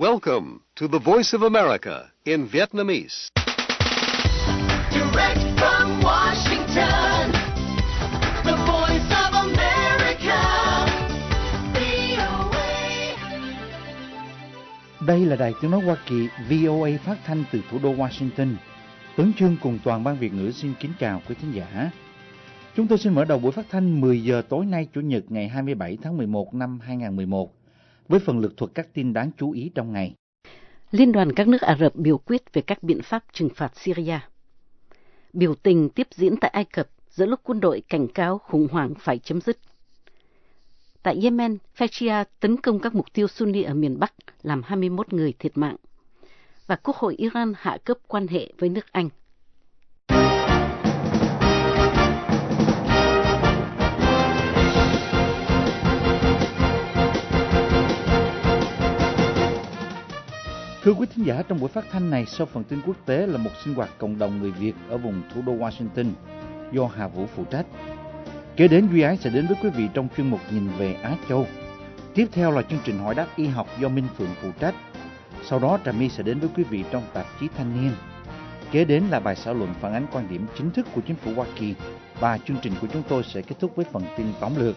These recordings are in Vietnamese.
Welcome to the Voice of America in Vietnamese. Direct from Washington, the Voice of America, VOA. Đây là Đài Tiếng nói Hoa Kỳ VOA phát thanh từ thủ đô Washington. Tuấn Chương cùng toàn ban Việt ngữ xin kính chào quý thính giả. Chúng tôi xin mở đầu buổi phát thanh 10 giờ tối nay Chủ nhật ngày 27 tháng 11 năm 2011 với phần lược thuật các tin đáng chú ý trong ngày. Liên đoàn các nước Ả Rập biểu quyết về các biện pháp trừng phạt Syria. Biểu tình tiếp diễn tại Ai Cập giữa lúc quân đội cảnh cáo khủng hoảng phải chấm dứt. Tại Yemen, phe Shia tấn công các mục tiêu Sunni ở miền Bắc, làm 21 người thiệt mạng. Và Quốc hội Iran hạ cấp quan hệ với nước Anh. Thưa quý thính giả, trong buổi phát thanh này, sau phần tin quốc tế là một sinh hoạt cộng đồng người Việt ở vùng thủ đô Washington do Hà Vũ phụ trách. Kế đến Duy Ái sẽ đến với quý vị trong chuyên mục Nhìn về Á Châu. Tiếp theo là chương trình hỏi đáp y học do Minh Phượng phụ trách. Sau đó Trà My sẽ đến với quý vị trong tạp chí Thanh niên. Kế đến là bài xã luận phản ánh quan điểm chính thức của chính phủ Hoa Kỳ. Và chương trình của chúng tôi sẽ kết thúc với phần tin tóm lược.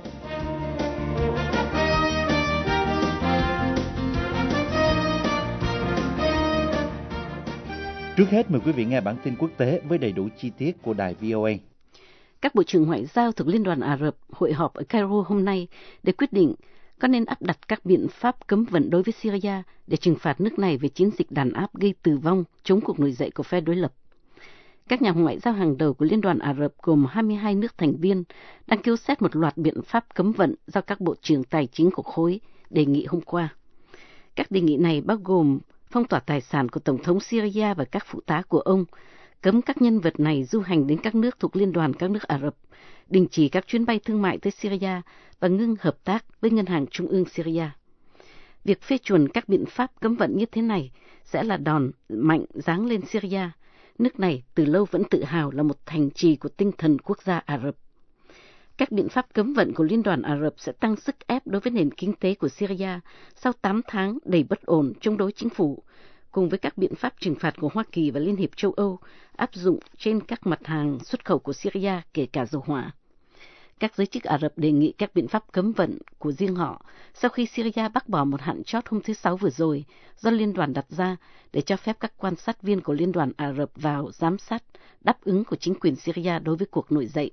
Trước hết mời quý vị nghe bản tin quốc tế với đầy đủ chi tiết của đài VOA. Các bộ trưởng ngoại giao thuộc Liên đoàn Ả Rập hội họp ở Cairo hôm nay để quyết định có nên áp đặt các biện pháp cấm vận đối với Syria để trừng phạt nước này về chiến dịch đàn áp gây tử vong chống cuộc nổi dậy của phe đối lập. Các nhà ngoại giao hàng đầu của Liên đoàn Ả Rập gồm 22 nước thành viên đang kêu xét một loạt biện pháp cấm vận do các bộ trưởng tài chính của khối đề nghị hôm qua. Các đề nghị này bao gồm phong tỏa tài sản của Tổng thống Syria và các phụ tá của ông, cấm các nhân vật này du hành đến các nước thuộc Liên đoàn các nước Ả Rập, đình chỉ các chuyến bay thương mại tới Syria và ngưng hợp tác với Ngân hàng Trung ương Syria. Việc phê chuẩn các biện pháp cấm vận như thế này sẽ là đòn mạnh giáng lên Syria. Nước này từ lâu vẫn tự hào là một thành trì của tinh thần quốc gia Ả Rập. Các biện pháp cấm vận của Liên đoàn Ả Rập sẽ tăng sức ép đối với nền kinh tế của Syria sau 8 tháng đầy bất ổn chống đối chính phủ, cùng với các biện pháp trừng phạt của Hoa Kỳ và Liên hiệp châu Âu áp dụng trên các mặt hàng xuất khẩu của Syria, kể cả dầu hỏa. Các giới chức Ả Rập đề nghị các biện pháp cấm vận của riêng họ sau khi Syria bác bỏ một hạn chót hôm thứ Sáu vừa rồi do Liên đoàn đặt ra để cho phép các quan sát viên của Liên đoàn Ả Rập vào giám sát đáp ứng của chính quyền Syria đối với cuộc nổi dậy.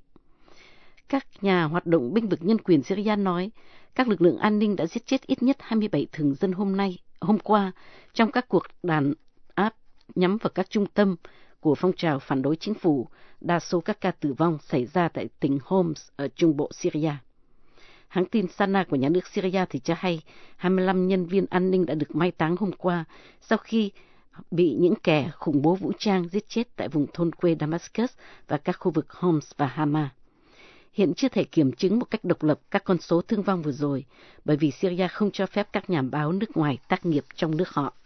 Các nhà hoạt động bênh vực nhân quyền Syria nói các lực lượng an ninh đã giết chết ít nhất 27 thường dân hôm qua trong các cuộc đàn áp nhắm vào các trung tâm của phong trào phản đối chính phủ. Đa số các ca tử vong xảy ra tại tỉnh Homs ở trung bộ Syria. Hãng tin Sana của nhà nước Syria thì cho hay 25 nhân viên an ninh đã được mai táng hôm qua sau khi bị những kẻ khủng bố vũ trang giết chết tại vùng thôn quê Damascus và các khu vực Homs và Hama. Hiện chưa thể kiểm chứng một cách độc lập các con số thương vong vừa rồi, bởi vì Syria không cho phép các nhà báo nước ngoài tác nghiệp trong nước họ.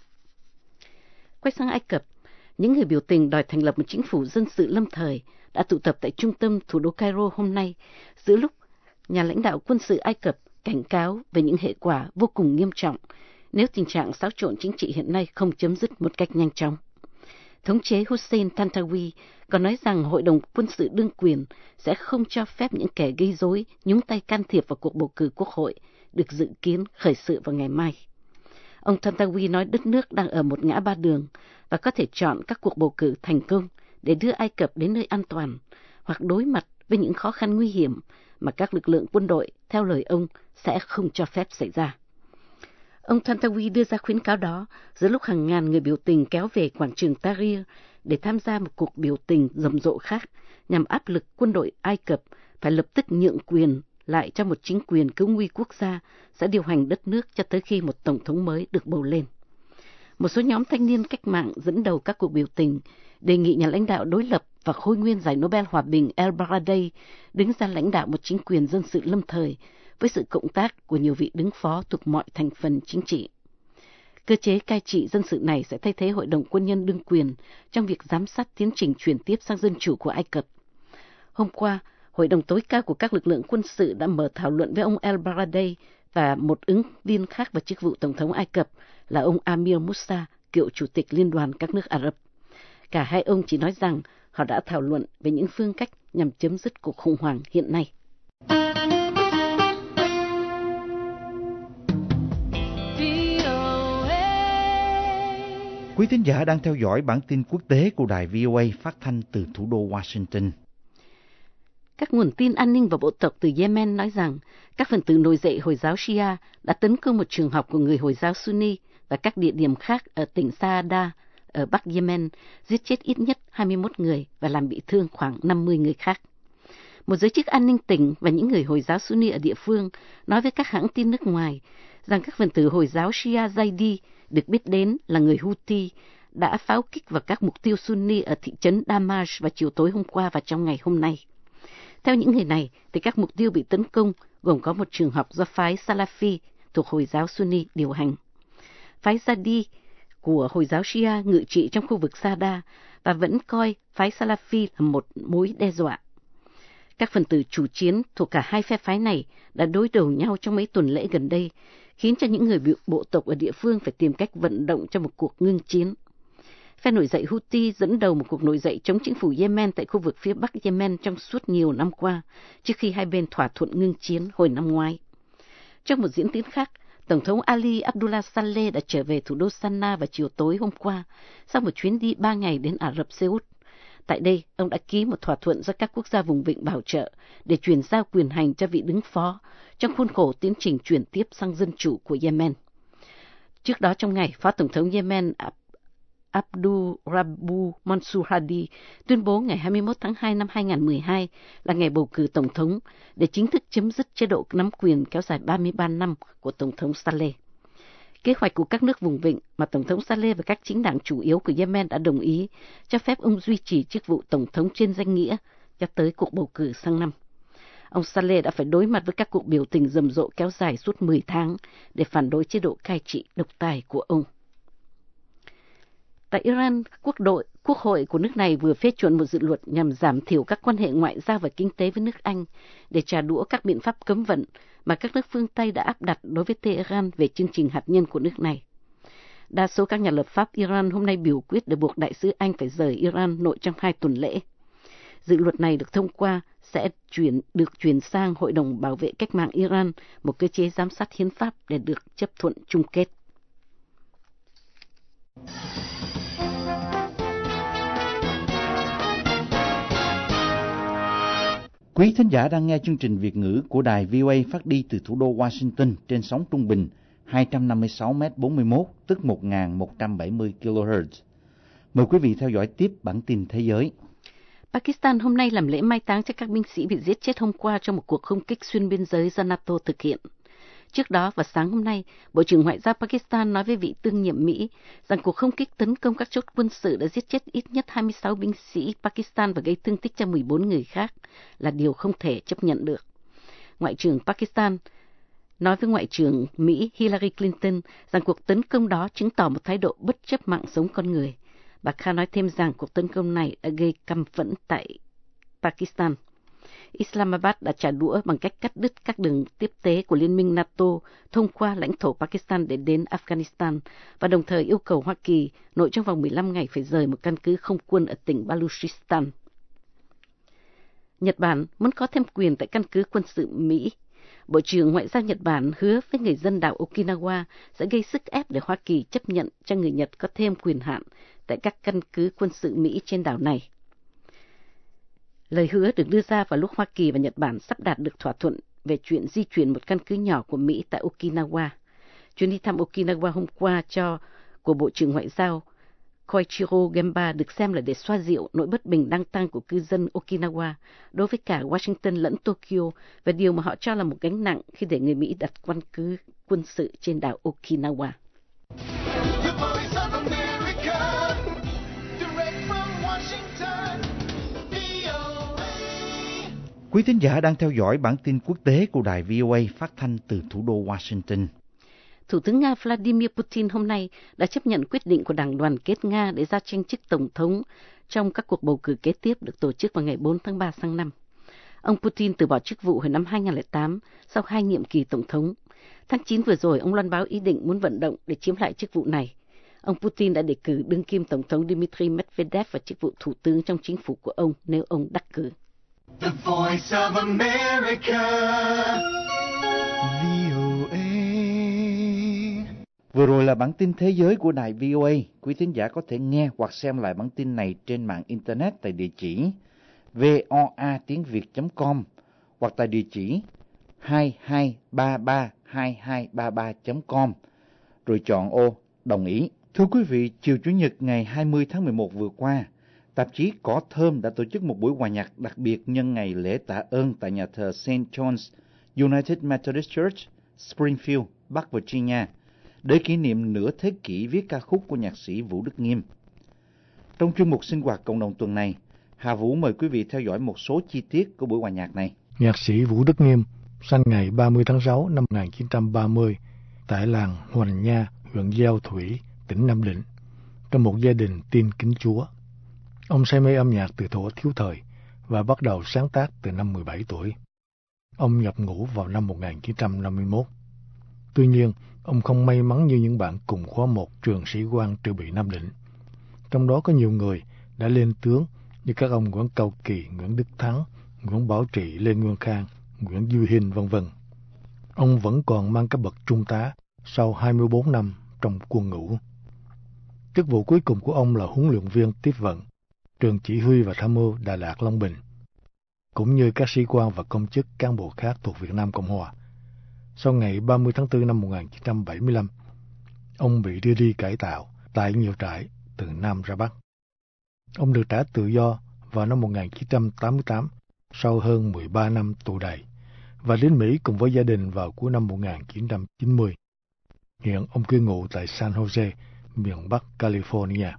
Quay sang Ai Cập, những người biểu tình đòi thành lập một chính phủ dân sự lâm thời đã tụ tập tại trung tâm thủ đô Cairo hôm nay, giữa lúc nhà lãnh đạo quân sự Ai Cập cảnh cáo về những hệ quả vô cùng nghiêm trọng nếu tình trạng xáo trộn chính trị hiện nay không chấm dứt một cách nhanh chóng. Thống chế Hussein Tantawi còn nói rằng Hội đồng quân sự đương quyền sẽ không cho phép những kẻ gây rối nhúng tay can thiệp vào cuộc bầu cử quốc hội được dự kiến khởi sự vào ngày mai. Ông Tantawi nói đất nước đang ở một ngã ba đường và có thể chọn các cuộc bầu cử thành công để đưa Ai Cập đến nơi an toàn hoặc đối mặt với những khó khăn nguy hiểm mà các lực lượng quân đội, theo lời ông, sẽ không cho phép xảy ra. Ông Tantawi đưa ra khuyến cáo đó giữa lúc hàng ngàn người biểu tình kéo về quảng trường Tahrir để tham gia một cuộc biểu tình rầm rộ khác nhằm áp lực quân đội Ai Cập phải lập tức nhượng quyền lại cho một chính quyền cứu nguy quốc gia sẽ điều hành đất nước cho tới khi một tổng thống mới được bầu lên. Một số nhóm thanh niên cách mạng dẫn đầu các cuộc biểu tình đề nghị nhà lãnh đạo đối lập và khôi nguyên giải Nobel Hòa bình El-Baradei đứng ra lãnh đạo một chính quyền dân sự lâm thời với sự cộng tác của nhiều vị đứng phó thuộc mọi thành phần chính trị. Cơ chế cai trị dân sự này sẽ thay thế Hội đồng quân nhân đương quyền trong việc giám sát tiến trình chuyển tiếp sang dân chủ của Ai Cập. Hôm qua, Hội đồng tối cao của các lực lượng quân sự đã mở thảo luận với ông El-Baradei và một ứng viên khác vào chức vụ Tổng thống Ai Cập là ông Amir Moussa, cựu Chủ tịch Liên đoàn các nước Ả Rập. Cả hai ông chỉ nói rằng họ đã thảo luận về những phương cách nhằm chấm dứt cuộc khủng hoảng hiện nay. Quý thính giả đang theo dõi bản tin quốc tế của đài VOA phát thanh từ thủ đô Washington. Các nguồn tin an ninh và bộ tộc từ Yemen nói rằng các phần tử nổi dậy Hồi giáo Shia đã tấn công một trường học của người Hồi giáo Sunni và các địa điểm khác ở tỉnh Saada ở Bắc Yemen, giết chết ít nhất 21 người và làm bị thương khoảng 50 người khác. Một giới chức an ninh tỉnh và những người Hồi giáo Sunni ở địa phương nói với các hãng tin nước ngoài rằng các phần tử Hồi giáo Shia Zaidi, được biết đến là người Houthi, đã pháo kích vào các mục tiêu Sunni ở thị trấn Damash vào chiều tối hôm qua và trong ngày hôm nay. Theo những người này, thì các mục tiêu bị tấn công gồm có một trường học do phái Salafi thuộc Hồi giáo Sunni điều hành. Phái Zaidi của Hồi giáo Shia ngự trị trong khu vực Saada và vẫn coi phái Salafi là một mối đe dọa. Các phần tử chủ chiến thuộc cả hai phe phái này đã đối đầu nhau trong mấy tuần lễ gần đây, khiến cho những người bộ tộc ở địa phương phải tìm cách vận động cho một cuộc ngưng chiến. Phe nổi dậy Houthi dẫn đầu một cuộc nổi dậy chống chính phủ Yemen tại khu vực phía Bắc Yemen trong suốt nhiều năm qua, trước khi hai bên thỏa thuận ngưng chiến hồi năm ngoái. Trong một diễn tiến khác, Tổng thống Ali Abdullah Saleh đã trở về thủ đô Sanaa vào chiều tối hôm qua, sau một chuyến đi 3 ngày đến Ả Rập Xê Út. Tại đây, ông đã ký một thỏa thuận do các quốc gia vùng vịnh bảo trợ để chuyển giao quyền hành cho vị đứng phó trong khuôn khổ tiến trình chuyển tiếp sang dân chủ của Yemen. Trước đó trong ngày, Phó Tổng thống Yemen Abdul Rabbu Mansur Hadi tuyên bố ngày 21 tháng 2 năm 2012 là ngày bầu cử Tổng thống để chính thức chấm dứt chế độ nắm quyền kéo dài 33 năm của Tổng thống Saleh. Kế hoạch của các nước vùng vịnh mà Tổng thống Saleh và các chính đảng chủ yếu của Yemen đã đồng ý cho phép ông duy trì chức vụ Tổng thống trên danh nghĩa cho tới cuộc bầu cử sang năm. Ông Saleh đã phải đối mặt với các cuộc biểu tình rầm rộ kéo dài suốt 10 tháng để phản đối chế độ cai trị độc tài của ông. Tại Iran, Quốc hội của nước này vừa phê chuẩn một dự luật nhằm giảm thiểu các quan hệ ngoại giao và kinh tế với nước Anh để trả đũa các biện pháp cấm vận mà các nước phương Tây đã áp đặt đối với Tehran về chương trình hạt nhân của nước này. Đa số các nhà lập pháp Iran hôm nay biểu quyết để buộc đại sứ Anh phải rời Iran nội trong 2 tuần lễ. Dự luật này được thông qua sẽ được chuyển sang Hội đồng Bảo vệ Cách mạng Iran, một cơ chế giám sát hiến pháp để được chấp thuận chung kết. Quý thính giả đang nghe chương trình Việt ngữ của đài VOA phát đi từ thủ đô Washington trên sóng trung bình 256m41, tức 1170 kHz. Mời quý vị theo dõi tiếp bản tin thế giới. Pakistan hôm nay làm lễ mai táng cho các binh sĩ bị giết chết hôm qua trong một cuộc không kích xuyên biên giới do NATO thực hiện. Trước đó vào sáng hôm nay, Bộ trưởng Ngoại giao Pakistan nói với vị tương nhiệm Mỹ rằng cuộc không kích tấn công các chốt quân sự đã giết chết ít nhất 26 binh sĩ Pakistan và gây thương tích cho 14 người khác là điều không thể chấp nhận được. Ngoại trưởng Pakistan nói với Ngoại trưởng Mỹ Hillary Clinton rằng cuộc tấn công đó chứng tỏ một thái độ bất chấp mạng sống con người. Bà Khan nói thêm rằng cuộc tấn công này đã gây căm phẫn tại Pakistan. Islamabad đã trả đũa bằng cách cắt đứt các đường tiếp tế của Liên minh NATO thông qua lãnh thổ Pakistan để đến Afghanistan và đồng thời yêu cầu Hoa Kỳ nội trong vòng 15 ngày phải rời một căn cứ không quân ở tỉnh Baluchistan. Nhật Bản muốn có thêm quyền tại căn cứ quân sự Mỹ. Bộ trưởng Ngoại giao Nhật Bản hứa với người dân đảo Okinawa sẽ gây sức ép để Hoa Kỳ chấp nhận cho người Nhật có thêm quyền hạn tại các căn cứ quân sự Mỹ trên đảo này. Lời hứa được đưa ra vào lúc Hoa Kỳ và Nhật Bản sắp đạt được thỏa thuận về chuyện di chuyển một căn cứ nhỏ của Mỹ tại Okinawa. Chuyến đi thăm Okinawa hôm qua của Bộ trưởng Ngoại giao Koichiro Gemba được xem là để xoa dịu nỗi bất bình đang tăng của cư dân Okinawa đối với cả Washington lẫn Tokyo về điều mà họ cho là một gánh nặng khi để người Mỹ đặt căn cứ quân sự trên đảo Okinawa. Quý thính giả đang theo dõi bản tin quốc tế của đài VOA phát thanh từ thủ đô Washington. Thủ tướng Nga Vladimir Putin hôm nay đã chấp nhận quyết định của Đảng Đoàn kết Nga để ra tranh chức Tổng thống trong các cuộc bầu cử kế tiếp được tổ chức vào ngày 4 tháng 3 sang năm. Ông Putin từ bỏ chức vụ hồi năm 2008 sau 2 nhiệm kỳ Tổng thống. Tháng 9 vừa rồi, ông loan báo ý định muốn vận động để chiếm lại chức vụ này. Ông Putin đã đề cử đương kim Tổng thống Dmitry Medvedev vào chức vụ thủ tướng trong chính phủ của ông nếu ông đắc cử. The Voice of America. VOA. Vừa rồi là bản tin thế giới của đài VOA. Quý thính giả có thể nghe hoặc xem lại bản tin này trên mạng Internet tại địa chỉ voatiengviet.com hoặc tại địa chỉ 22332233.com rồi chọn ô đồng ý. Thưa quý vị, chiều Chủ nhật ngày 20 tháng 11 vừa qua, tạp chí Cỏ Thơm đã tổ chức một buổi hòa nhạc đặc biệt nhân ngày lễ tạ ơn tại nhà thờ St. John's United Methodist Church, Springfield, Bắc Virginia, để kỷ niệm nửa thế kỷ viết ca khúc của nhạc sĩ Vũ Đức Nghiêm. Trong chuyên mục sinh hoạt cộng đồng tuần này, Hà Vũ mời quý vị theo dõi một số chi tiết của buổi hòa nhạc này. Nhạc sĩ Vũ Đức Nghiêm sinh ngày 30 tháng 6 năm 1930 tại làng Hoành Nha, huyện Giao Thủy, tỉnh Nam Định, trong một gia đình tin kính Chúa. Ông say mê âm nhạc từ thuở thiếu thời và bắt đầu sáng tác từ năm 17 tuổi. Ông nhập ngũ vào năm 1951. Tuy nhiên, ông không may mắn như những bạn cùng khóa 1 trường sĩ quan Trừ Bị Nam Định. Trong đó có nhiều người đã lên tướng như các ông Nguyễn Cao Kỳ, Nguyễn Đức Thắng, Nguyễn Bảo Trị, Lê Nguyên Khang, Nguyễn Duy Hinh, v.v. Ông vẫn còn mang cấp bậc trung tá sau 24 năm trong quân ngũ. Chức vụ cuối cùng của ông là huấn luyện viên tiếp vận, trường chỉ huy và tham mưu Đà Lạt Long Bình, cũng như các sĩ quan và công chức cán bộ khác thuộc Việt Nam Cộng Hòa. Sau ngày 30 tháng 4 năm 1975, ông bị đưa đi cải tạo tại nhiều trại từ Nam ra Bắc. Ông được trả tự do vào năm 1988 sau hơn 13 năm tù đầy và đến Mỹ cùng với gia đình vào cuối năm 1990. Hiện ông cư ngụ tại San Jose, miền Bắc California.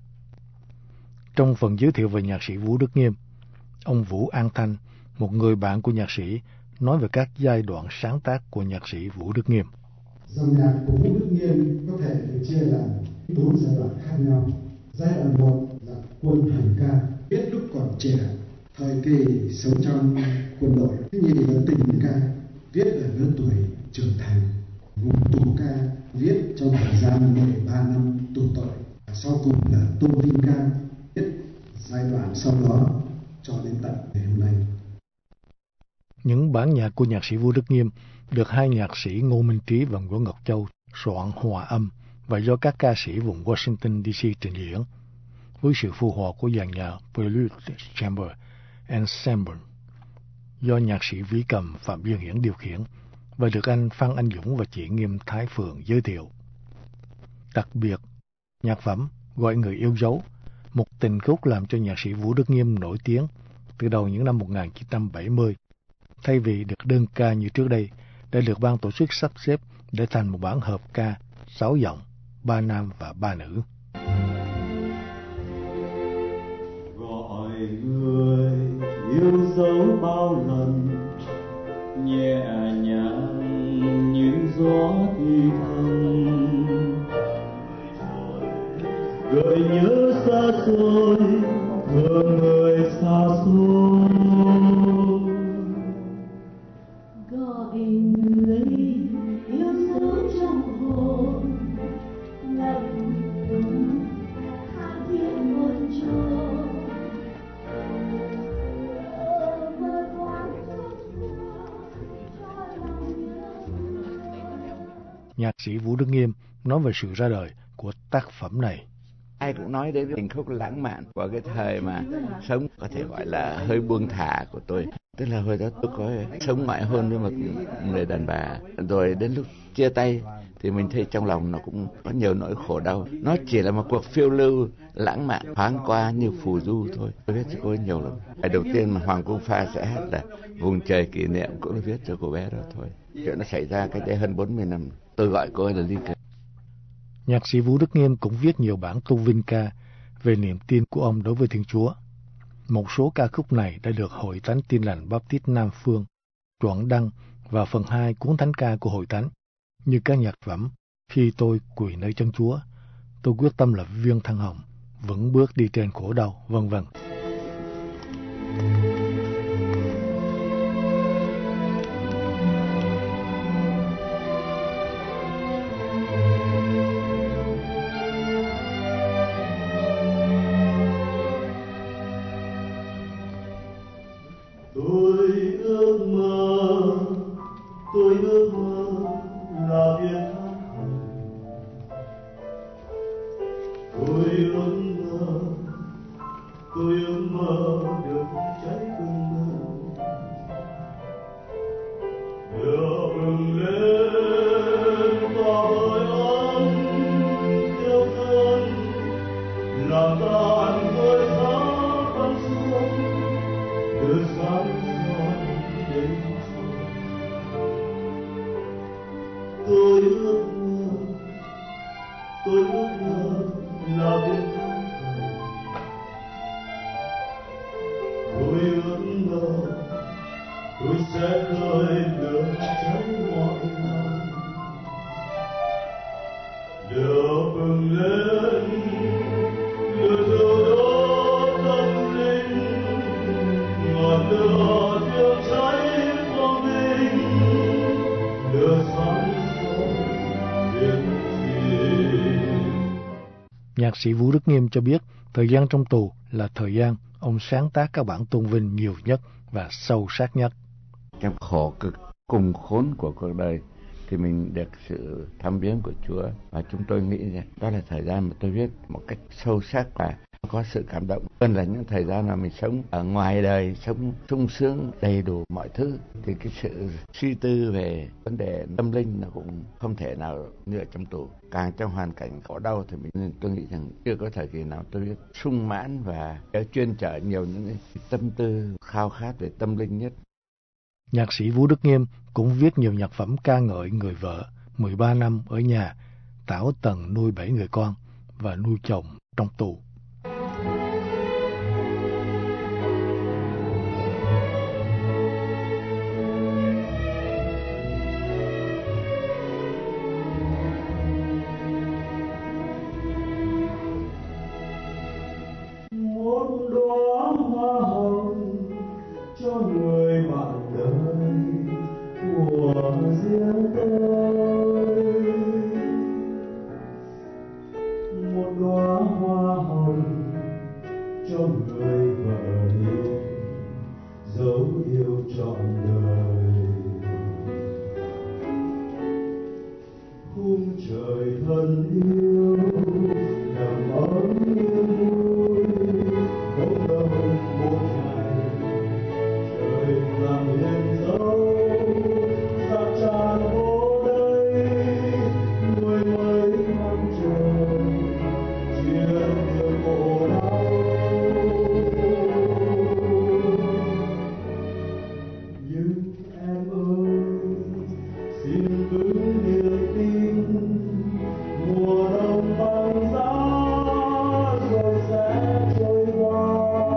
Trong phần giới thiệu về nhạc sĩ Vũ Đức Nghiêm, ông Vũ An Thanh, một người bạn của nhạc sĩ, nói về các giai đoạn sáng tác của nhạc sĩ Vũ Đức Nghiêm. Dòng nhạc của Vũ Đức Nghiêm có thể được chia làm 4 giai đoạn khác nhau. Giai đoạn 1 là quân hành ca, viết lúc còn trẻ, thời kỳ sống trong quân đội. Thứ nhì là tình ca, viết ở lứa tuổi trưởng thành. Vùng tù ca, viết trong thời gian 13 năm tù tội. Sau cùng là tôn vinh ca, viết giai đoạn sau đó cho đến tận ngày hôm nay. Những bản nhạc của nhạc sĩ Vũ Đức Nghiêm được hai nhạc sĩ Ngô Minh Trí và Nguyễn Ngọc Châu soạn hòa âm và do các ca sĩ vùng Washington DC trình diễn, với sự phù hòa của dàn nhạc Prelude Chamber Ensemble do nhạc sĩ vĩ cầm Phạm Duy Hiển điều khiển và được anh Phan Anh Dũng và chị Nghiêm Thái Phượng giới thiệu. Đặc biệt, nhạc phẩm Gọi Người Yêu Dấu, một tình khúc làm cho nhạc sĩ Vũ Đức Nghiêm nổi tiếng từ đầu những năm 1970, thay vì được đơn ca như trước đây, đã được ban tổ chức sắp xếp để thành một bản hợp ca 6 giọng, 3 nam và 3 nữ. Gọi người yêu dấu bao lần, nhẹ nhàng như gió thì thầm, gợi nhớ xa xôi thương người xa xôi. Gọi người yêu dấu trong hồn, ngập ngừng tha thiết một chỗ. Nhạc sĩ Vũ Đức Nghiêm nói về sự ra đời của tác phẩm này. Ai cũng nói đến tình khúc lãng mạn của cái thời mà sống có thể gọi là hơi buông thả của tôi. Tức là hồi đó tôi có sống ngoại hôn với một người đàn bà. Rồi đến lúc chia tay thì mình thấy trong lòng nó cũng có nhiều nỗi khổ đau. Nó chỉ là một cuộc phiêu lưu lãng mạn thoáng qua như phù du thôi. Tôi viết cho cô ấy nhiều lắm. Bài đầu tiên mà Hoàng Cung Pha sẽ hát là Vùng Trời Kỷ Niệm, cũng là viết cho cô bé đó thôi. Chuyện nó xảy ra cách đây hơn 40 năm. Tôi gọi cô ấy là Ly Kiệt. Nhạc sĩ Vũ Đức Nghiêm cũng viết nhiều bản tu vinh ca về niềm tin của ông đối với Thiên Chúa. Một số ca khúc này đã được Hội Thánh Tin Lành Baptist Nam Phương soạn đăng vào phần 2 cuốn thánh ca của Hội Thánh, như các nhạc phẩm Khi Tôi Quỳ Nơi Chân Chúa, Tôi Quyết Tâm Là Viên Thăng Hồng, Vững Bước Đi Trên Khổ Đau, v.v. tôi ước mơ là biết thăm thầy. Tôi ước mơ tôi sẽ khơi lửa cháy mọi năm, lửa bừng lên lửa thiêu đốt tâm linh, ngọn lửa thiêu cháy quang minh, lửa sáng soi biết gì. Nhạc sĩ Vũ Đức Nghiêm cho biết thời gian trong tù là thời gian ông sáng tác các bản tôn vinh nhiều nhất và sâu sắc nhất. Trong khổ cực cùng khốn của cuộc đời thì mình được sự thăm viếng của Chúa, và chúng tôi nghĩ rằng đó là thời gian mà tôi viết một cách sâu sắc và có sự cảm động hơn là những thời gian mà mình sống ở ngoài đời, sống sung sướng đầy đủ mọi thứ, thì cái sự suy tư về vấn đề tâm linh nó cũng không thể nào như ở trong tù. Càng trong hoàn cảnh khổ đau thì tôi nghĩ rằng chưa có thời kỳ nào tôi viết sung mãn và chuyên trở nhiều những cái tâm tư khao khát về tâm linh nhất. Nhạc sĩ Vũ Đức Nghiêm cũng viết nhiều nhạc phẩm ca ngợi người vợ 13 năm ở nhà, tảo tần nuôi 7 người con và nuôi chồng trong tù. Một đóa hoa hồng cho người bạn đời của riêng tôi, một đóa hoa hồng cho người vợ yêu, dấu yêu trọn đời. Khung trời thân yêu đầm ấm như vui, bỗng đâu một ngày trời làm hiền dấu, dạt tràn vô đây nuôi mấy năm trời chia nhiều khổ đau. Nhưng em ơi xin vững niềm tin, mùa đông băng giá rồi sẽ trôi qua.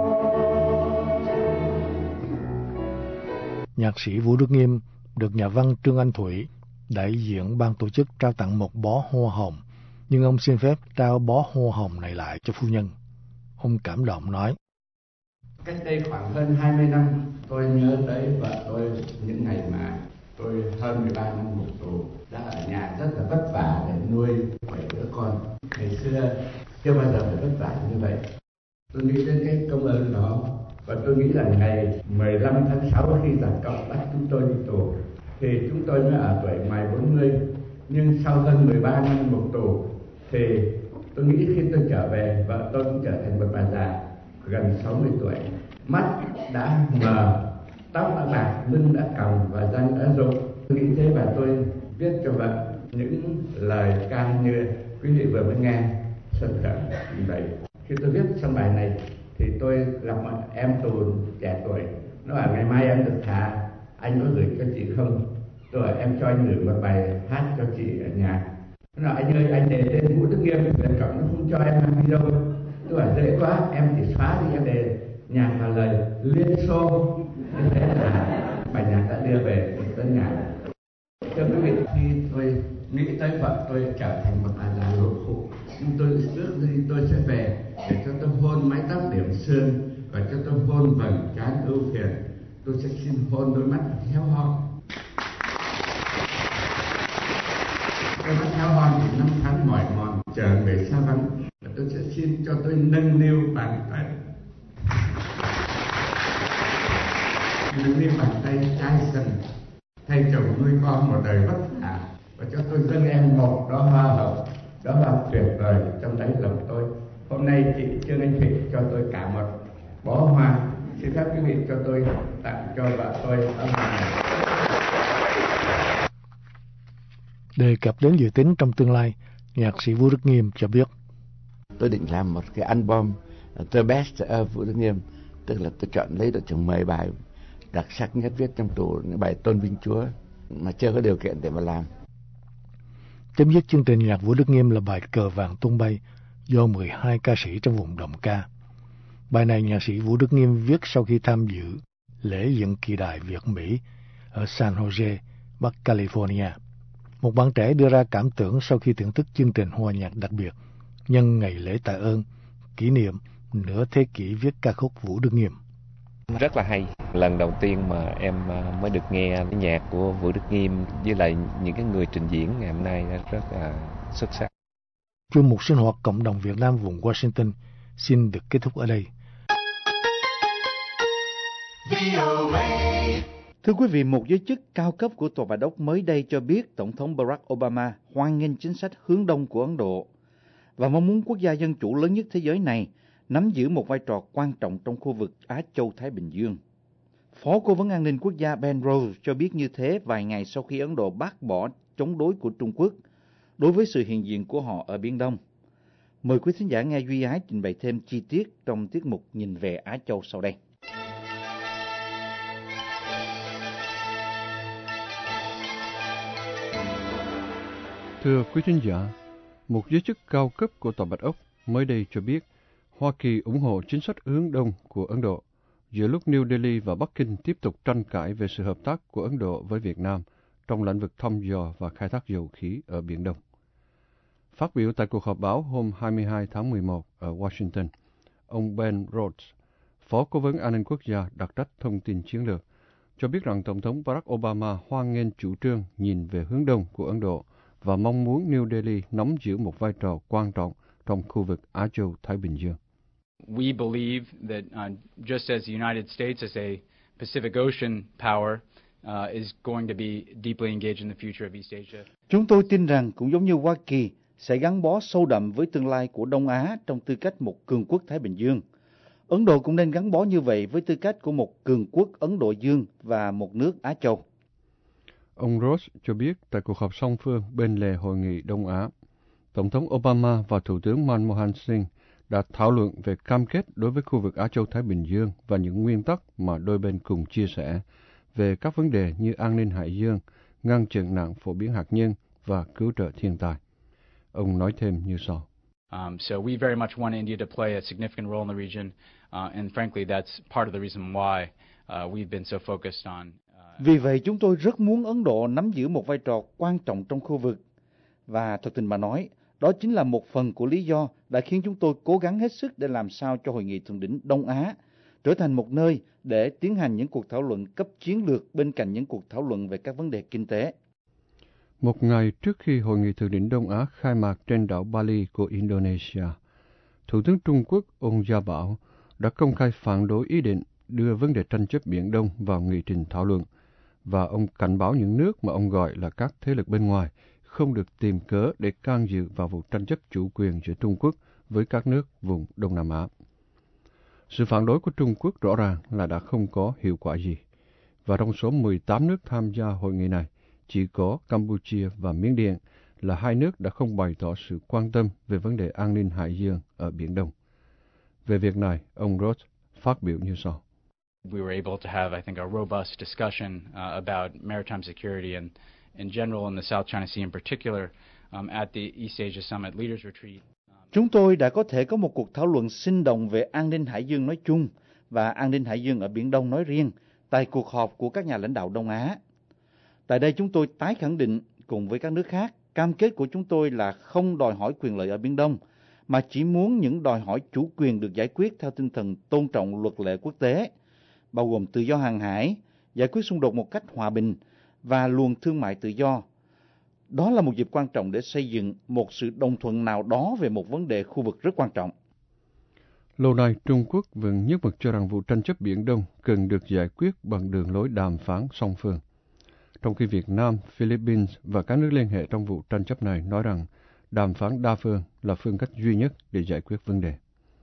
Nhạc sĩ Vũ Đức Nghiêm được nhà văn Trương Anh Thủy, đại diện ban tổ chức, trao tặng một bó hoa hồng, nhưng ông xin phép trao bó hoa hồng này lại cho phu nhân. Ông cảm động nói: Cách đây khoảng hơn 20 năm, tôi nhớ tới vợ tôi những ngày mà tôi hơn 13 năm ngục tù, đã ở nhà rất là vất vả để nuôi 7 đứa con. Ngày xưa chưa bao giờ phải vất vả như vậy. Tôi nghĩ đến cái công ơn đó, và tôi nghĩ là ngày 15 tháng 6 khi giặc cộng bắt chúng tôi đi tù, thì chúng tôi mới ở tuổi ngoài 40. Nhưng sau hơn 13 năm ngục tù, thì tôi nghĩ khi tôi trở về, vợ tôi cũng trở thành một bà già gần 60 tuổi. Mắt đã mờ, tóc đã bạc, lưng đã còng và răng đã rụng. Tôi nghĩ thế và tôi viết cho vợ những lời ca như quý vị vừa mới nghe, sân khởi như vậy. Khi tôi viết xong bài này thì tôi gặp một em tù trẻ tuổi, nó bảo ngày mai em được thả, anh có gửi cho chị không? Tôi bảo em cho anh gửi một bài hát cho chị ở nhà. Nó bảo anh ơi, anh để tên Vũ Đức Nghiêm Việt Cộng nó không cho em mang đi đâu. Tôi bảo dễ quá, em chỉ xóa đi, em để nhạc vào lời Liên Xô. Như thế là bài nhạc đã đưa về tân nhạc. Thưa quý vị, khi tôi nghĩ tới vợ tôi trở thành một bà già lỗ khổ, nhưng tôi ước gì tôi sẽ về để cho tôi hôn mái tóc điểm sương và cho tôi hôn vầng trán ưu phiền. Tôi sẽ xin hôn đôi mắt héo hon. Đôi mắt héo hon thì năm tháng mỏi mòn chờ người xa vắng, và tôi sẽ xin cho tôi nâng niu bàn tay, nâng niu bàn tay trai sần, thay chồng nuôi con một đời vất vả, và cho tôi dâng em một đóa hoa hồng, đó là tuyệt vời trong đáy lòng tôi. Hôm nay chị Trương Anh Thủy cho tôi cả một bó hoa, xin phép quý vị cho tôi tặng cho vợ tôi ở nhà. Đề cập đến dự tính trong tương lai, nhạc sĩ Vũ Đức Nghiêm cho biết: Tôi định làm một cái album The Best of Vũ Đức Nghiêm, tức là tôi chọn lấy được chừng 10 bài đặc sắc nhất viết trong tù, những bài tôn vinh Chúa mà chưa có điều kiện để mà làm. Chấm dứt chương trình nhạc Vũ Đức Nghiêm là bài Cờ Vàng Tung Bay do 12 ca sĩ trong vùng đồng ca. Bài này nhạc sĩ Vũ Đức Nghiêm viết sau khi tham dự lễ dựng kỳ đài Việt-Mỹ ở San Jose, Bắc California. Một bạn trẻ đưa ra cảm tưởng sau khi thưởng thức chương trình hòa nhạc đặc biệt nhân ngày lễ tạ ơn, kỷ niệm nửa thế kỷ viết ca khúc Vũ Đức Nghiêm. Rất là hay. Lần đầu tiên mà em mới được nghe nhạc của Vũ Đức Nghiêm với lại những cái người trình diễn ngày hôm nay rất là xuất sắc. Chuyên mục sinh hoạt cộng đồng Việt Nam vùng Washington xin được kết thúc ở đây. Thưa quý vị, một giới chức cao cấp của Tòa Bạch Ốc mới đây cho biết Tổng thống Barack Obama hoan nghênh chính sách hướng đông của Ấn Độ và mong muốn quốc gia dân chủ lớn nhất thế giới này nắm giữ một vai trò quan trọng trong khu vực Á Châu-Thái Bình Dương. Phó Cố vấn An ninh Quốc gia Ben Rhodes cho biết như thế vài ngày sau khi Ấn Độ bác bỏ chống đối của Trung Quốc đối với sự hiện diện của họ ở Biển Đông. Mời quý thính giả nghe Duy Ái trình bày thêm chi tiết trong tiết mục Nhìn về Á Châu sau đây. Thưa quý thính giả, một giới chức cao cấp của Tòa Bạch Ốc mới đây cho biết Hoa Kỳ ủng hộ chính sách hướng đông của Ấn Độ, giữa lúc New Delhi và Bắc Kinh tiếp tục tranh cãi về sự hợp tác của Ấn Độ với Việt Nam trong lĩnh vực thăm dò và khai thác dầu khí ở Biển Đông. Phát biểu tại cuộc họp báo hôm 22 tháng 11 ở Washington, ông Ben Rhodes, Phó Cố vấn An ninh Quốc gia đặc trách thông tin chiến lược, cho biết rằng Tổng thống Barack Obama hoan nghênh chủ trương nhìn về hướng đông của Ấn Độ và mong muốn New Delhi nắm giữ một vai trò quan trọng trong khu vực Á Châu-Thái Bình Dương. We believe that just as the United States as a Pacific Ocean power is going to be deeply engaged in the future of East Asia. Chúng tôi tin rằng cũng giống như Hoa Kỳ sẽ gắn bó sâu đậm với tương lai của Đông Á trong tư cách một cường quốc Thái Bình Dương. Ấn Độ cũng nên gắn bó như vậy với tư cách của một cường quốc Ấn Độ Dương và một nước Á Châu. Ông Ross cho biết tại cuộc họp song phương bên lề Hội nghị Đông Á, Tổng thống Obama và Thủ tướng Manmohan Singh đã thảo luận về cam kết đối với khu vực Á Châu-Thái Bình Dương và những nguyên tắc mà đôi bên cùng chia sẻ về các vấn đề như an ninh hải dương, ngăn chặn nạn phổ biến hạt nhân và cứu trợ thiên tai. Ông nói thêm như sau. So we very much want India to play a significant role in the region, and frankly that's part of the reason why we've been so focused on. Vì vậy chúng tôi rất muốn Ấn Độ nắm giữ một vai trò quan trọng trong khu vực. Và thật tình mà nói, đó chính là một phần của lý do đã khiến chúng tôi cố gắng hết sức để làm sao cho Hội nghị Thượng đỉnh Đông Á trở thành một nơi để tiến hành những cuộc thảo luận cấp chiến lược bên cạnh những cuộc thảo luận về các vấn đề kinh tế. Một ngày trước khi Hội nghị Thượng đỉnh Đông Á khai mạc trên đảo Bali của Indonesia, Thủ tướng Trung Quốc Ung Gia Bảo đã công khai phản đối ý định đưa vấn đề tranh chấp Biển Đông vào nghị trình thảo luận, và ông cảnh báo những nước mà ông gọi là các thế lực bên ngoài không được tìm cớ để can dự vào vụ tranh chấp chủ quyền giữa Trung Quốc với các nước vùng Đông Nam Á. Sự phản đối của Trung Quốc rõ ràng là đã không có hiệu quả gì, và trong số 18 nước tham gia hội nghị này, chỉ có Campuchia và Miến Điện là hai nước đã không bày tỏ sự quan tâm về vấn đề an ninh hải dương ở Biển Đông. Về việc này, ông Roth phát biểu như sau. We were able to have, I think, a robust discussion about maritime security and in general in the South China Sea in particular at the East Asia Summit Leaders Retreat. Chúng tôi đã có thể có một cuộc thảo luận sinh động về an ninh hải dương nói chung và an ninh hải dương ở Biển Đông nói riêng tại cuộc họp của các nhà lãnh đạo Đông Á. Tại đây chúng tôi tái khẳng định cùng với các nước khác, cam kết của chúng tôi là không đòi hỏi quyền lợi ở Biển Đông, mà chỉ muốn những đòi hỏi chủ quyền được giải quyết theo tinh thần tôn trọng luật lệ quốc tế, bao gồm tự do hàng hải, giải quyết xung đột một cách hòa bình và luồng thương mại tự do. Đó là một dịp quan trọng để xây dựng một sự đồng thuận nào đó về một vấn đề khu vực rất quan trọng. Lâu nay, Trung Quốc vẫn nhất mực cho rằng vụ tranh chấp Biển Đông cần được giải quyết bằng đường lối đàm phán song phương. Trong khi Việt Nam, Philippines và các nước liên hệ trong vụ tranh chấp này nói rằng đàm phán đa phương là phương cách duy nhất để giải quyết vấn đề.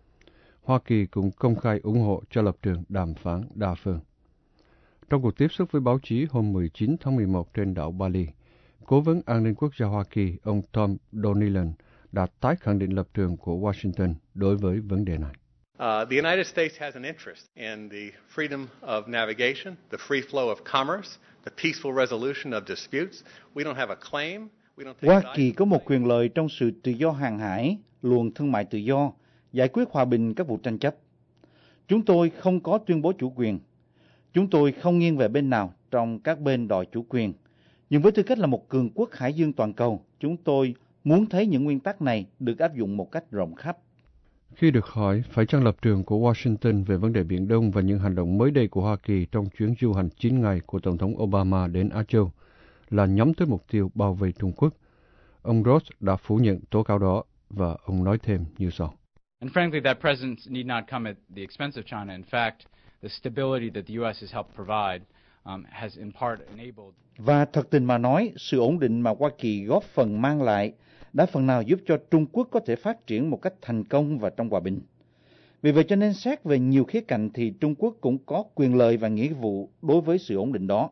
Hoa Kỳ cũng công khai ủng hộ cho lập trường đàm phán đa phương. Trong cuộc tiếp xúc với báo chí hôm 19 tháng 11 trên đảo Bali, Cố vấn An ninh Quốc gia Hoa Kỳ ông Tom Donilan đã tái khẳng định lập trường của Washington đối với vấn đề này. The United States has an interest in the freedom of navigation, the free flow of commerce, the peaceful resolution of disputes. We don't have a claim. Hoa Kỳ có một quyền lợi trong sự tự do hàng hải, luồng thương mại tự do, giải quyết hòa bình các vụ tranh chấp. Chúng tôi không có tuyên bố chủ quyền. Chúng tôi không nghiêng về bên nào trong các bên đòi chủ quyền. Nhưng với tư cách là một cường quốc hải dương toàn cầu, chúng tôi muốn thấy những nguyên tắc này được áp dụng một cách rộng khắp. Khi được hỏi phải chăng lập trường của Washington về vấn đề Biển Đông và những hành động mới đây của Hoa Kỳ trong chuyến du hành 9 ngày của Tổng thống Obama đến Á Châu là nhắm tới mục tiêu bảo vệ Trung Quốc, ông Ross đã phủ nhận tố cáo đó và ông nói thêm như sau. And frankly, that presence need not come at the expense of China. In fact, the stability that the U.S. has helped provide has in part enabled. Và thật tình mà nói, sự ổn định mà Hoa Kỳ góp phần mang lại đã phần nào giúp cho Trung Quốc có thể phát triển một cách thành công và trong hòa bình. Vì vậy cho nên xét về nhiều khía cạnh thì Trung Quốc cũng có quyền lợi và nghĩa vụ đối với sự ổn định đó.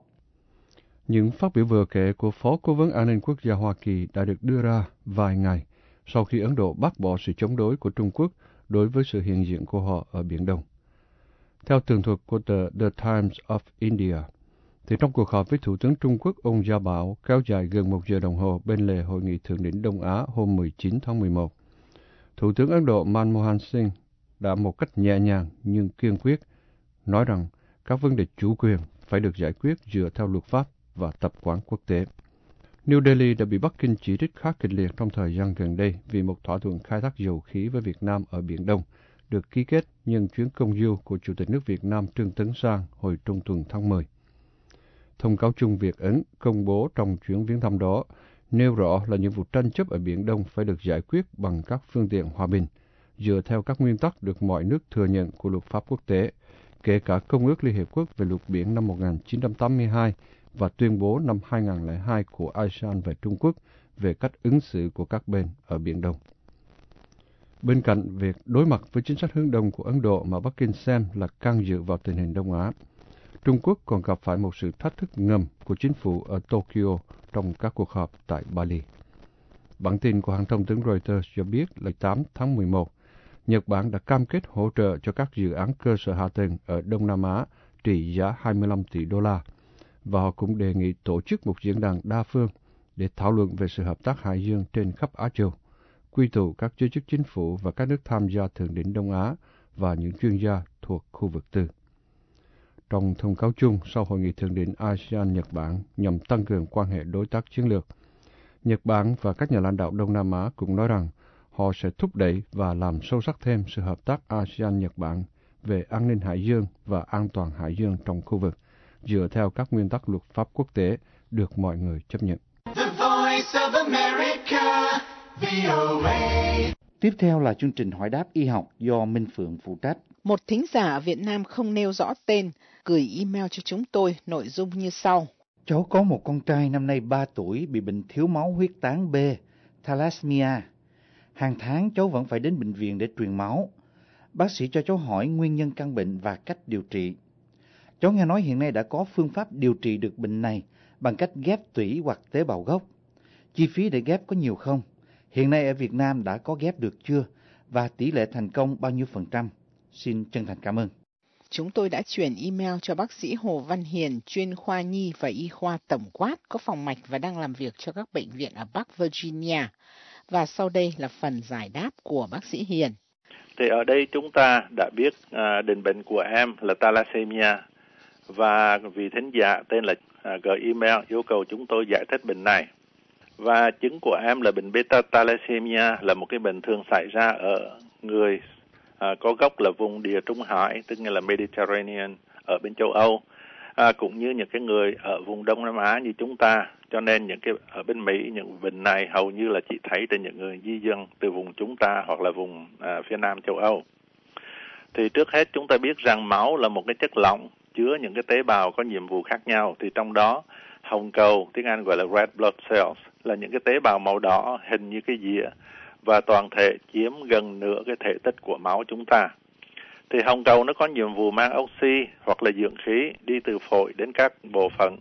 Những phát biểu vừa kể của Phó Cố vấn An ninh Quốc gia Hoa Kỳ đã được đưa ra vài ngày sau khi Ấn Độ bác bỏ sự chống đối của Trung Quốc đối với sự hiện diện của họ ở Biển Đông. Theo tường thuật của tờ The Times of India, thì trong cuộc họp với Thủ tướng Trung Quốc ông Gia Bảo kéo dài gần 1 giờ đồng hồ bên lề Hội nghị Thượng đỉnh Đông Á hôm 19 tháng 11, Thủ tướng Ấn Độ Manmohan Singh đã một cách nhẹ nhàng nhưng kiên quyết nói rằng các vấn đề chủ quyền phải được giải quyết dựa theo luật pháp và tập quán quốc tế. New Delhi đã bị Bắc Kinh chỉ trích khá kịch liệt trong thời gian gần đây vì một thỏa thuận khai thác dầu khí với Việt Nam ở Biển Đông được ký kết nhân chuyến công du của Chủ tịch nước Việt Nam Trương Tấn Sang hồi trung tuần tháng 10. Thông cáo chung Việt-Ấn công bố trong chuyến viếng thăm đó nêu rõ là những vụ tranh chấp ở Biển Đông phải được giải quyết bằng các phương tiện hòa bình, dựa theo các nguyên tắc được mọi nước thừa nhận của luật pháp quốc tế, kể cả Công ước Liên Hiệp Quốc về luật biển năm 1982 và tuyên bố năm 2002 của ASEAN về Trung Quốc về cách ứng xử của các bên ở Biển Đông. Bên cạnh việc đối mặt với chính sách hướng đông của Ấn Độ mà Bắc Kinh xem là can dự vào tình hình Đông Á, Trung Quốc còn gặp phải một sự thách thức ngầm của chính phủ ở Tokyo trong các cuộc họp tại Bali. Bản tin của hãng thông tấn Reuters cho biết là 8 tháng 11, Nhật Bản đã cam kết hỗ trợ cho các dự án cơ sở hạ tầng ở Đông Nam Á trị giá 25 tỷ đô la, và họ cũng đề nghị tổ chức một diễn đàn đa phương để thảo luận về sự hợp tác hải dương trên khắp Á Châu, quy tụ các giới chức chính phủ và các nước tham gia Thượng đỉnh Đông Á và những chuyên gia thuộc khu vực tư. Trong thông cáo chung sau hội nghị thượng đỉnh ASEAN-Nhật Bản nhằm tăng cường quan hệ đối tác chiến lược, Nhật Bản và các nhà lãnh đạo Đông Nam Á cũng nói rằng họ sẽ thúc đẩy và làm sâu sắc thêm sự hợp tác ASEAN-Nhật Bản về an ninh hải dương và an toàn hải dương trong khu vực, dựa theo các nguyên tắc luật pháp quốc tế được mọi người chấp nhận. Tiếp theo là chương trình hỏi đáp y học do Minh Phượng phụ trách. Một thính giả ở Việt Nam không nêu rõ tên, gửi email cho chúng tôi, nội dung như sau. Cháu có một con trai năm nay 3 tuổi bị bệnh thiếu máu huyết tán B, thalassemia. Hàng tháng cháu vẫn phải đến bệnh viện để truyền máu. Bác sĩ cho cháu hỏi nguyên nhân căn bệnh và cách điều trị. Cháu nghe nói hiện nay đã có phương pháp điều trị được bệnh này bằng cách ghép tủy hoặc tế bào gốc. Chi phí để ghép có nhiều không? Hiện nay ở Việt Nam đã có ghép được chưa? Và tỷ lệ thành công bao nhiêu %? Xin chân thành cảm ơn. Chúng tôi đã chuyển email cho bác sĩ Hồ Văn Hiền, chuyên khoa nhi và y khoa tổng quát, có phòng mạch và đang làm việc cho các bệnh viện ở Bắc Virginia. Và sau đây là phần giải đáp của bác sĩ Hiền. Thì ở đây chúng ta đã biết định bệnh của em là thalassemia, và vị thính giả tên là gửi email yêu cầu chúng tôi giải thích bệnh này. Và chứng của em là bệnh beta thalassemia, là một cái bệnh thường xảy ra ở người có gốc là vùng Địa Trung Hải, tức là Mediterranean ở bên châu Âu, cũng như những cái người ở vùng Đông Nam Á như chúng ta. Cho nên những cái ở bên Mỹ, những bệnh này hầu như là chỉ thấy trên những người di dân từ vùng chúng ta hoặc là vùng phía Nam châu Âu. Thì trước hết chúng ta biết rằng máu là một cái chất lỏng chứa những cái tế bào có nhiệm vụ khác nhau. Thì trong đó hồng cầu, tiếng Anh gọi là red blood cells, là những cái tế bào màu đỏ hình như cái dĩa và toàn thể chiếm gần nửa cái thể tích của máu chúng ta. Thì hồng cầu nó có nhiệm vụ mang oxy hoặc là dưỡng khí đi từ phổi đến các bộ phận.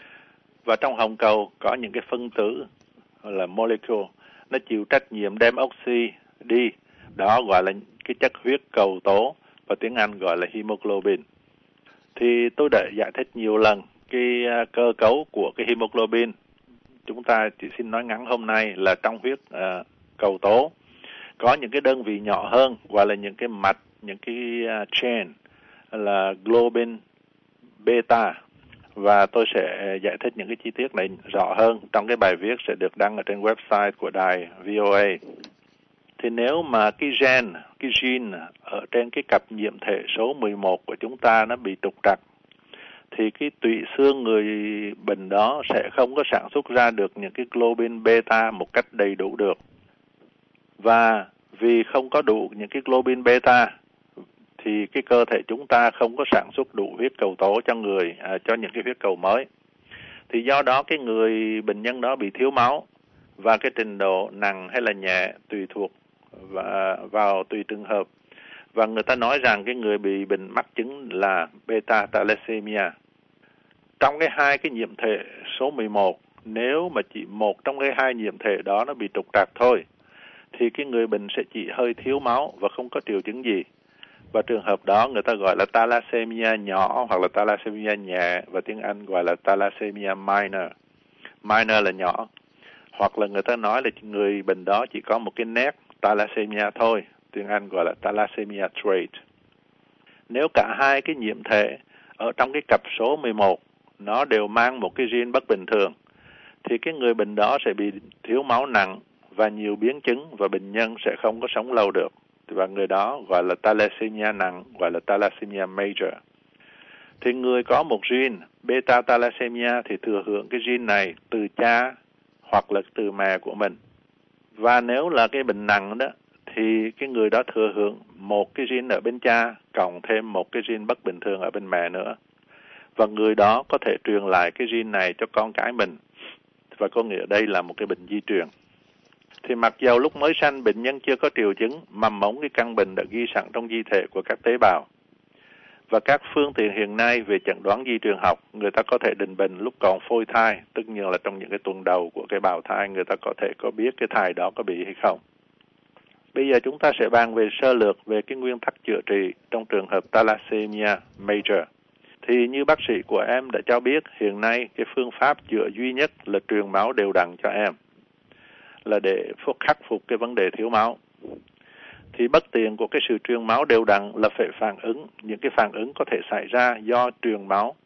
Và trong hồng cầu có những cái phân tử là molecule, nó chịu trách nhiệm đem oxy đi, đó gọi là cái chất huyết cầu tố, và tiếng Anh gọi là hemoglobin. Thì tôi đã giải thích nhiều lần cái cơ cấu của cái hemoglobin. chúng ta chỉ xin nói ngắn hôm nay là trong huyết cầu tố có những cái đơn vị nhỏ hơn, gọi là những cái mạch, những cái chain là globin beta, và tôi sẽ giải thích những cái chi tiết này rõ hơn trong cái bài viết sẽ được đăng ở trên website của đài VOA. Thì nếu mà cái gene ở trên cái cặp nhiễm thể số 11 của chúng ta nó bị trục trặc, thì cái tụy xương người bệnh đó sẽ không có sản xuất ra được những cái globin beta một cách đầy đủ được. Và vì không có đủ những cái globin beta thì cái cơ thể chúng ta không có sản xuất đủ huyết cầu tố cho những cái huyết cầu mới. Thì do đó cái người bệnh nhân đó bị thiếu máu, và cái trình độ nặng hay là nhẹ tùy thuộc vào tùy trường hợp. Và người ta nói rằng cái người bị bệnh mắc chứng là beta thalassemia. Trong cái hai cái nhiễm thể số 11, nếu mà chỉ một trong cái hai nhiễm thể đó nó bị trục trặc thôi, thì cái người bệnh sẽ chỉ hơi thiếu máu và không có triệu chứng gì. Và trường hợp đó người ta gọi là thalassemia nhỏ hoặc là thalassemia nhẹ, và tiếng Anh gọi là thalassemia minor. Minor là nhỏ. Hoặc là người ta nói là người bệnh đó chỉ có một cái nét thalassemia thôi, tiếng Anh gọi là thalassemia trait. Nếu cả hai cái nhiễm thể ở trong cái cặp số 11 nó đều mang một cái gene bất bình thường, thì cái người bệnh đó sẽ bị thiếu máu nặng và nhiều biến chứng, và bệnh nhân sẽ không có sống lâu được. Và người đó gọi là thalassemia nặng, gọi là thalassemia major. Thì người có một gene beta thalassemia thì thừa hưởng cái gene này từ cha hoặc là từ mẹ của mình. Và nếu là cái bệnh nặng đó, thì cái người đó thừa hưởng một cái gene ở bên cha cộng thêm một cái gene bất bình thường ở bên mẹ nữa. Và người đó có thể truyền lại cái gene này cho con cái mình. Và có nghĩa đây là một cái bệnh di truyền. Thì mặc dầu lúc mới sanh bệnh nhân chưa có triệu chứng, mầm mống cái căn bệnh đã ghi sẵn trong di thể của các tế bào. Và các phương tiện hiện nay về chẩn đoán di truyền học, người ta có thể định bệnh lúc còn phôi thai, tất nhiên là trong những cái tuần đầu của cái bào thai, người ta có thể có biết cái thai đó có bị hay không. Bây giờ chúng ta sẽ bàn về sơ lược về cái nguyên tắc chữa trị trong trường hợp thalassemia major. Thì như bác sĩ của em đã cho biết, hiện nay cái phương pháp chữa duy nhất là truyền máu đều đặn cho em, là để khắc phục cái vấn đề thiếu máu. Thì bất tiện của cái sự truyền máu đều đặn là phải phản ứng, những cái phản ứng có thể xảy ra do truyền máu.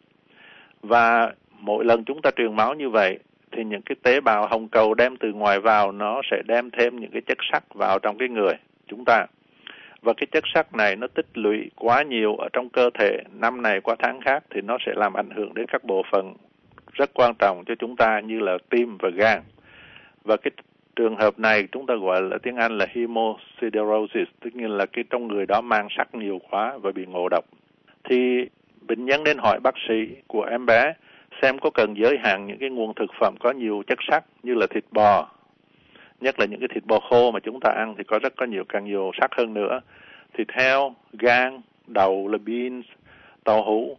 Và mỗi lần chúng ta truyền máu như vậy, thì những cái tế bào hồng cầu đem từ ngoài vào, nó sẽ đem thêm những cái chất sắt vào trong cái người chúng ta. Và cái chất sắt này nó tích lũy quá nhiều ở trong cơ thể, năm này qua tháng khác, thì nó sẽ làm ảnh hưởng đến các bộ phận rất quan trọng cho chúng ta như là tim và gan. Và cái trường hợp này chúng ta gọi là tiếng Anh là hemosiderosis, tức nhiên là cái trong người đó mang sắt nhiều quá và bị ngộ độc. Thì bệnh nhân nên hỏi bác sĩ của em bé xem có cần giới hạn những cái nguồn thực phẩm có nhiều chất sắt như là thịt bò, nhất là những cái thịt bò khô mà chúng ta ăn thì có càng nhiều sắt hơn nữa. Thịt heo, gan, đậu là beans, tàu hũ,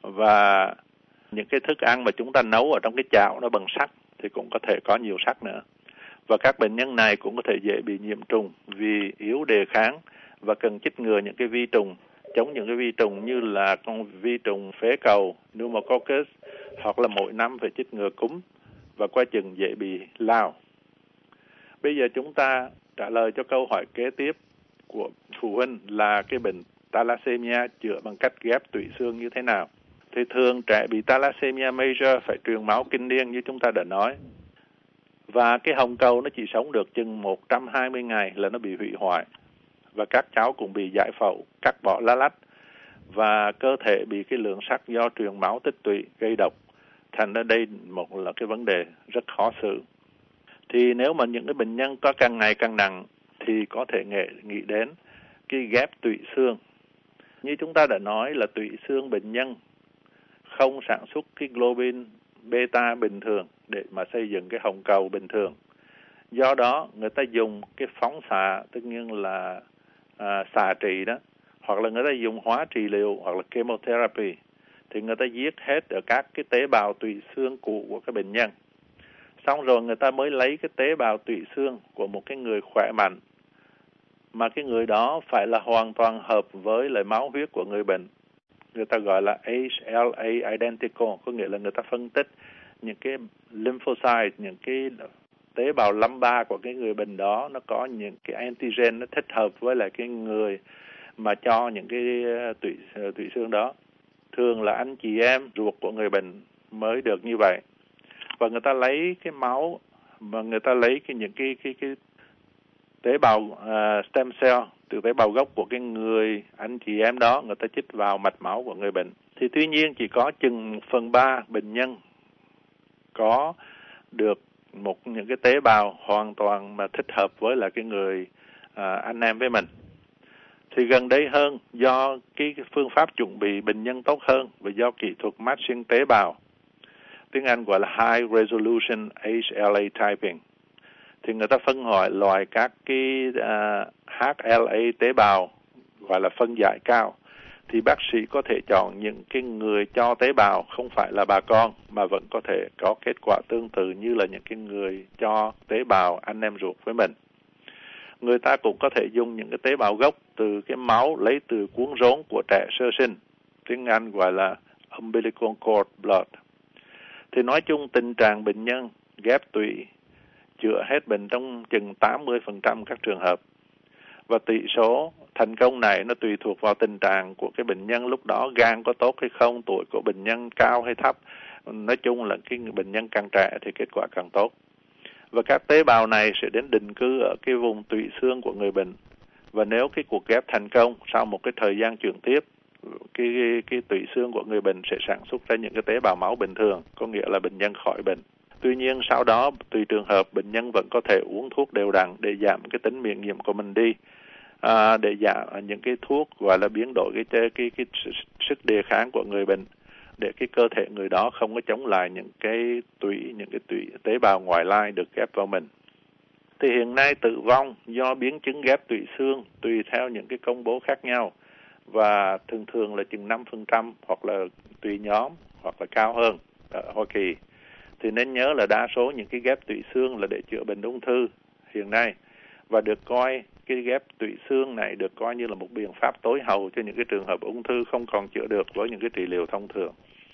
và những cái thức ăn mà chúng ta nấu ở trong cái chảo nó bằng sắt thì cũng có thể có nhiều sắt nữa. Và các bệnh nhân này cũng có thể dễ bị nhiễm trùng vì yếu đề kháng và cần chích ngừa những cái vi trùng, chống những cái vi trùng như là con vi trùng phế cầu, pneumococcus, hoặc là mỗi năm phải chích ngừa cúm và qua chừng dễ bị lao. Bây giờ chúng ta trả lời cho câu hỏi kế tiếp của phụ huynh là cái bệnh thalassemia chữa bằng cách ghép tụy xương như thế nào. Thì thường trẻ bị thalassemia major phải truyền máu kinh niên như chúng ta đã nói. Và cái hồng cầu nó chỉ sống được chừng 120 ngày là nó bị hủy hoại. Và các cháu cũng bị giải phẫu, cắt bỏ lá lách. Và cơ thể bị cái lượng sắt do truyền máu tích tụy gây độc. Thành ra đây là cái vấn đề rất khó xử. Thì nếu mà những cái bệnh nhân có càng ngày càng nặng thì có thể nghĩ đến cái ghép tụy xương. Như chúng ta đã nói là tụy xương bệnh nhân không sản xuất cái globin beta bình thường để mà xây dựng cái hồng cầu bình thường. Do đó người ta dùng cái phóng xạ, tất nhiên là xạ trị đó, hoặc là người ta dùng hóa trị liệu hoặc là chemotherapy, thì người ta giết hết ở các cái tế bào tụy xương cũ của cái bệnh nhân. Xong rồi người ta mới lấy cái tế bào tụy xương của một cái người khỏe mạnh, mà cái người đó phải là hoàn toàn hợp với lại máu huyết của người bệnh. Người ta gọi là HLA identical, có nghĩa là người ta phân tích những cái lymphocyte, những cái tế bào lâm ba của cái người bệnh đó nó có những cái antigen nó thích hợp với lại cái người mà cho những cái tụy xương đó. Thường là anh chị em ruột của người bệnh mới được như vậy. Và người ta lấy cái máu và người ta lấy những cái tế bào stem cell từ tế bào gốc của cái người anh chị em đó, người ta chích vào mạch máu của người bệnh. Thì tuy nhiên chỉ có chừng 1/3 bệnh nhân có được những cái tế bào hoàn toàn mà thích hợp với là cái người anh em với mình. Thì gần đây hơn, do cái phương pháp chuẩn bị bệnh nhân tốt hơn và do kỹ thuật matching tế bào, tiếng Anh gọi là High Resolution HLA Typing, thì người ta phân loại các cái HLA tế bào gọi là phân giải cao. Thì bác sĩ có thể chọn những cái người cho tế bào không phải là bà con mà vẫn có thể có kết quả tương tự như là những cái người cho tế bào anh em ruột với mình. Người ta cũng có thể dùng những cái tế bào gốc từ cái máu lấy từ cuống rốn của trẻ sơ sinh, tiếng Anh gọi là umbilical cord blood. Thì nói chung tình trạng bệnh nhân ghép tụy chữa hết bệnh trong chừng 80% các trường hợp. Và tỷ số thành công này nó tùy thuộc vào tình trạng của cái bệnh nhân lúc đó, gan có tốt hay không, tuổi của bệnh nhân cao hay thấp. Nói chung là cái bệnh nhân càng trẻ thì kết quả càng tốt. Và các tế bào này sẽ đến định cư ở cái vùng tụy xương của người bệnh. Và nếu cái cuộc ghép thành công, sau một cái thời gian chuyển tiếp, cái tụy xương của người bệnh sẽ sản xuất ra những cái tế bào máu bình thường, có nghĩa là bệnh nhân khỏi bệnh. Tuy nhiên sau đó tùy trường hợp bệnh nhân vẫn có thể uống thuốc đều đặn để giảm cái tính miễn nhiễm của mình đi, để giảm những cái thuốc gọi là biến đổi cái sức đề kháng của người bệnh, để cái cơ thể người đó không có chống lại những cái tụy tế bào ngoại lai được ghép vào mình. Thì hiện nay tử vong do biến chứng ghép tụy xương tùy theo những cái công bố khác nhau, và thường là chừng 5% hoặc là tùy nhóm hoặc là cao hơn ở Hoa Kỳ. Thì nên nhớ là đa số những cái ghép tụy xương là để chữa bệnh ung thư hiện nay, và được coi cái ghép tụy xương này được coi như là một biện pháp tối hậu cho những cái trường hợp ung thư không còn chữa được với những cái trị liệu thông thường.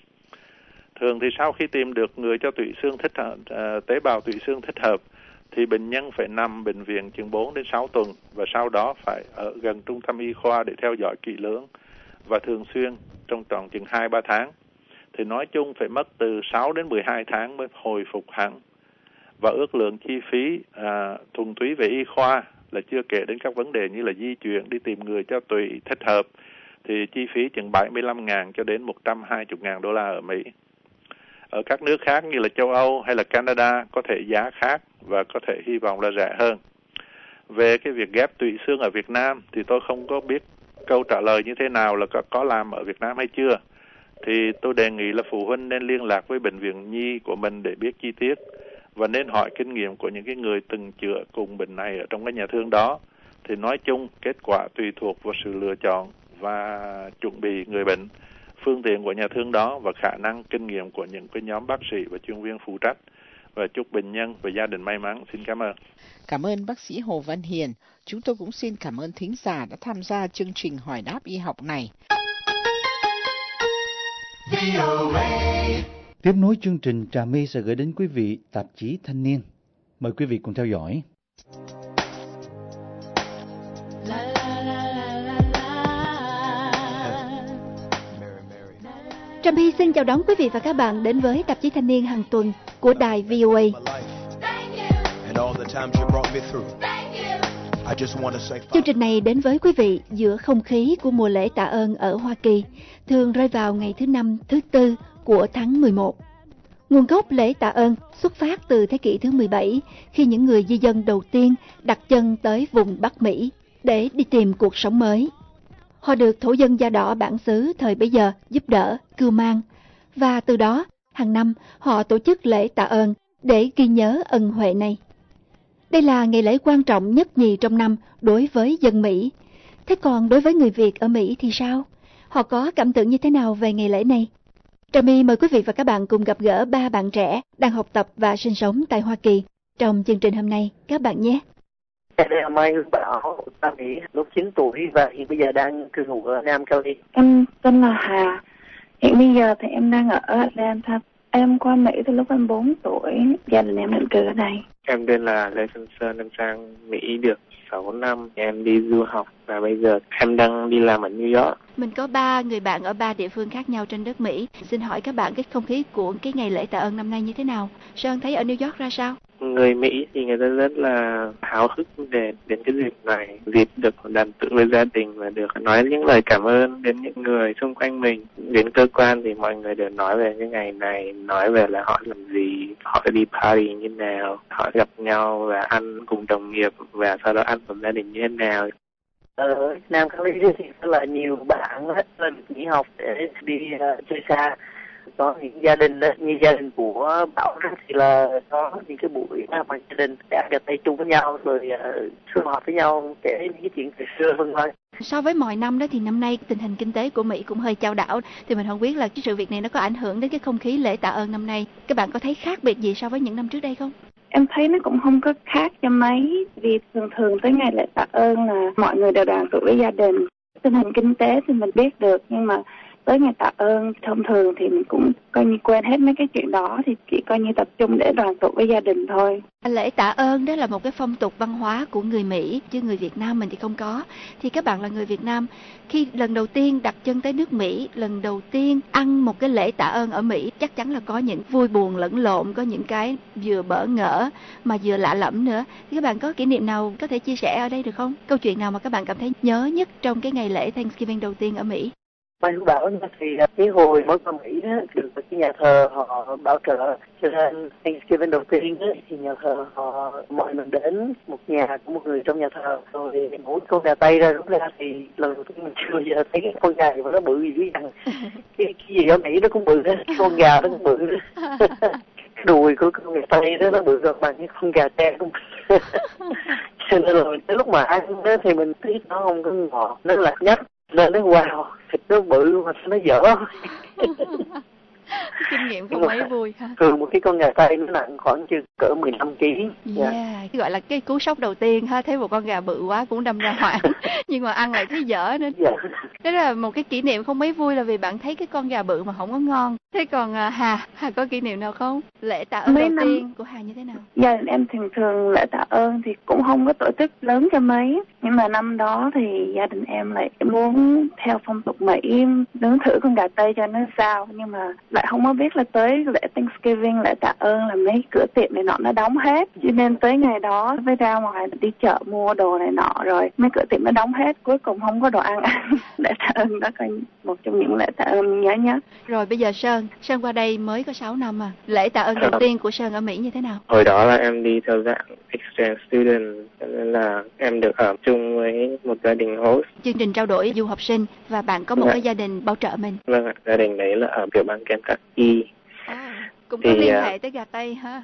Thường thì sau khi tìm được người cho tụy xương tế bào tụy xương thích hợp, thì bệnh nhân phải nằm bệnh viện chừng 4 đến 6 tuần, và sau đó phải ở gần trung tâm y khoa để theo dõi kỹ lưỡng và thường xuyên trong vòng chừng 2-3 tháng. Thì nói chung phải mất từ 6 đến 12 tháng mới hồi phục hẳn. Và ước lượng chi phí thuần túy về y khoa, là chưa kể đến các vấn đề như là di chuyển đi tìm người cho tụy thích hợp, thì chi phí chừng 75.000 cho đến 120.000 đô la ở Mỹ. Ở các nước khác như là châu Âu hay là Canada có thể giá khác và có thể hy vọng là rẻ hơn. Về cái việc ghép tụy xương ở Việt Nam thì tôi không có biết câu trả lời như thế nào, là có làm ở Việt Nam hay chưa. Thì tôi đề nghị là phụ huynh nên liên lạc với bệnh viện nhi của mình để biết chi tiết, và nên hỏi kinh nghiệm của những cái người từng chữa cùng bệnh này ở trong cái nhà thương đó. Thì nói chung kết quả tùy thuộc vào sự lựa chọn và chuẩn bị người bệnh, phương tiện của nhà thương đó và khả năng kinh nghiệm của những cái nhóm bác sĩ và chuyên viên phụ trách. Và chúc bệnh nhân và gia đình may mắn. Xin cảm ơn. Cảm ơn bác sĩ Hồ Văn Hiền. Chúng tôi cũng xin cảm ơn thính giả đã tham gia chương trình hỏi đáp y học này. Tiếp nối chương trình, Trà My sẽ gửi đến quý vị tạp chí Thanh niên. Mời quý vị cùng theo dõi. Trà My xin chào đón quý vị và các bạn đến với tạp chí Thanh niên hàng tuần của đài VOA. Chương trình này đến với quý vị giữa không khí của mùa lễ tạ ơn ở Hoa Kỳ, thường rơi vào ngày thứ Năm, thứ Tư của tháng 11. Nguồn gốc lễ tạ ơn xuất phát từ thế kỷ thứ 17, khi những người di dân đầu tiên đặt chân tới vùng Bắc Mỹ để đi tìm cuộc sống mới. Họ được thổ dân da đỏ bản xứ thời bấy giờ giúp đỡ, cưu mang, và từ đó hàng năm họ tổ chức lễ tạ ơn để ghi nhớ ân huệ này. Đây là ngày lễ quan trọng nhất nhì trong năm đối với dân Mỹ. Thế còn đối với người Việt ở Mỹ thì sao? Họ có cảm tưởng như thế nào về ngày lễ này? Trà My mời quý vị và các bạn cùng gặp gỡ 3 bạn trẻ đang học tập và sinh sống tại Hoa Kỳ trong chương trình hôm nay, các bạn nhé. Đây là Mai Hương Bảo, ta Mỹ, lúc 9 tuổi và hiện bây giờ đang cư ngụ ở Nam Cali. Em tên là Hà. Hiện bây giờ thì em đang ở Em qua Mỹ từ lúc em 4 tuổi, gia đình em định cư ở đây. Em tên là Lê Xuân Sơn, em sang Mỹ được 6 năm. Em đi du học và bây giờ em đang đi làm ở New York. Mình có 3 người bạn ở 3 địa phương khác nhau trên đất Mỹ. Xin hỏi các bạn cái không khí của cái ngày lễ tạ ơn năm nay như thế nào? Sơn thấy ở New York ra sao? Người Mỹ thì người ta rất là háo hức để đến cái dịp này, dịp được đoàn tụ với gia đình và được nói những lời cảm ơn đến những người xung quanh mình. Đến cơ quan thì mọi người đều nói về cái ngày này, nói về là họ làm gì, họ đi party như nào, họ gặp nhau và ăn cùng đồng nghiệp và sau đó ăn cùng gia đình như thế nào. Ở Nam California thì rất là nhiều bạn hết là nghỉ học để đi chơi xa. Có những gia đình như gia đình của Bảo thì là có những cái buổi mà gia đình để ăn cà phê chung với nhau rồi sum họp với nhau kể những cái chuyện từ xưa vân vân. So với mọi năm đó thì năm nay tình hình kinh tế của Mỹ cũng hơi chao đảo, thì mình không biết là cái sự việc này nó có ảnh hưởng đến cái không khí lễ tạ ơn năm nay. Các bạn có thấy khác biệt gì so với những năm trước đây không? Em thấy nó cũng không có khác cho mấy, vì thường tới ngày lễ tạ ơn là mọi người đều đoàn tụ với gia đình. Tình hình kinh tế thì mình biết được, nhưng mà tới ngày tạ ơn thông thường thì mình cũng coi như quên hết mấy cái chuyện đó, thì chỉ coi như tập trung để đoàn tụ với gia đình thôi. Lễ tạ ơn đó là một cái phong tục văn hóa của người Mỹ, chứ người Việt Nam mình thì không có. Thì các bạn là người Việt Nam, khi lần đầu tiên đặt chân tới nước Mỹ, lần đầu tiên ăn một cái lễ tạ ơn ở Mỹ, chắc chắn là có những vui buồn lẫn lộn, có những cái vừa bỡ ngỡ mà vừa lạ lẫm nữa. Thì các bạn có kỷ niệm nào có thể chia sẻ ở đây được không? Câu chuyện nào mà các bạn cảm thấy nhớ nhất trong cái ngày lễ Thanksgiving đầu tiên ở Mỹ? Mai Hữu Bảo thì cái hồi mới qua Mỹ đó, được cái nhà thờ họ bảo trợ, cho nên Thanksgiving đầu tiên đó, thì nhà thờ họ mời mình đến một nhà của một người trong nhà thờ, rồi mỗi con gà tây ra rút ra thì lần đầu tiên mình chưa bao giờ thấy cái con gà mà nó bự dữ dằn. Cái gì ở Mỹ nó cũng bự hết, con gà nó cũng bự đó. Cái đùi của con gà tây đó nó bự gần bằng cái con gà tre cũng bự. Cho nên là tới lúc mà ăn đó thì mình thấy nó không có ngọt, nó là nhách. Nên nó wow, thịt nó bự mà nó dở. Kinh nghiệm không mấy vui ha. Thường một cái con gà tây nó nặng khoảng chừng cỡ 15 kg. Gọi là cái cú sốc đầu tiên ha, thấy một con gà bự quá cũng đâm ra hoảng. Nhưng mà ăn lại thấy dở nữa. Đó là một cái kỷ niệm không mấy vui, là vì bạn thấy cái con gà bự mà không có ngon. Thế còn Hà có kỷ niệm nào không? Lễ tạ ơn đầu tiên của Hà như thế nào? Gia đình em thường lễ tạ ơn thì cũng không có tổ chức lớn cho mấy, nhưng mà năm đó thì gia đình em lại muốn theo phong tục Mỹ nướng thử con gà tây cho nó sao, nhưng mà lại không có biết là tới lễ Thanksgiving, lễ tạ ơn là mấy cửa tiệm này nọ nó đóng hết, cho nên tới ngày đó phải ra ngoài đi chợ mua đồ này nọ, rồi mấy cửa tiệm nó đóng hết, cuối cùng không có đồ ăn. Lễ tạ ơn đó coi một trong những lễ tạ ơn nhớ nhất. Rồi bây giờ Sơn qua đây mới có 6 năm à. Lễ tạ ơn đầu tiên của Sơn ở Mỹ như thế nào? Hồi đó là em đi theo dạng exchange student, nên là em được ở chung với một gia đình host. Chương trình trao đổi du học sinh, và bạn có một cái gia đình bảo trợ mình. Vâng ạ, gia đình đấy là ở tiểu bang Kentucky. Cũng có liên hệ tới gà Tây ha.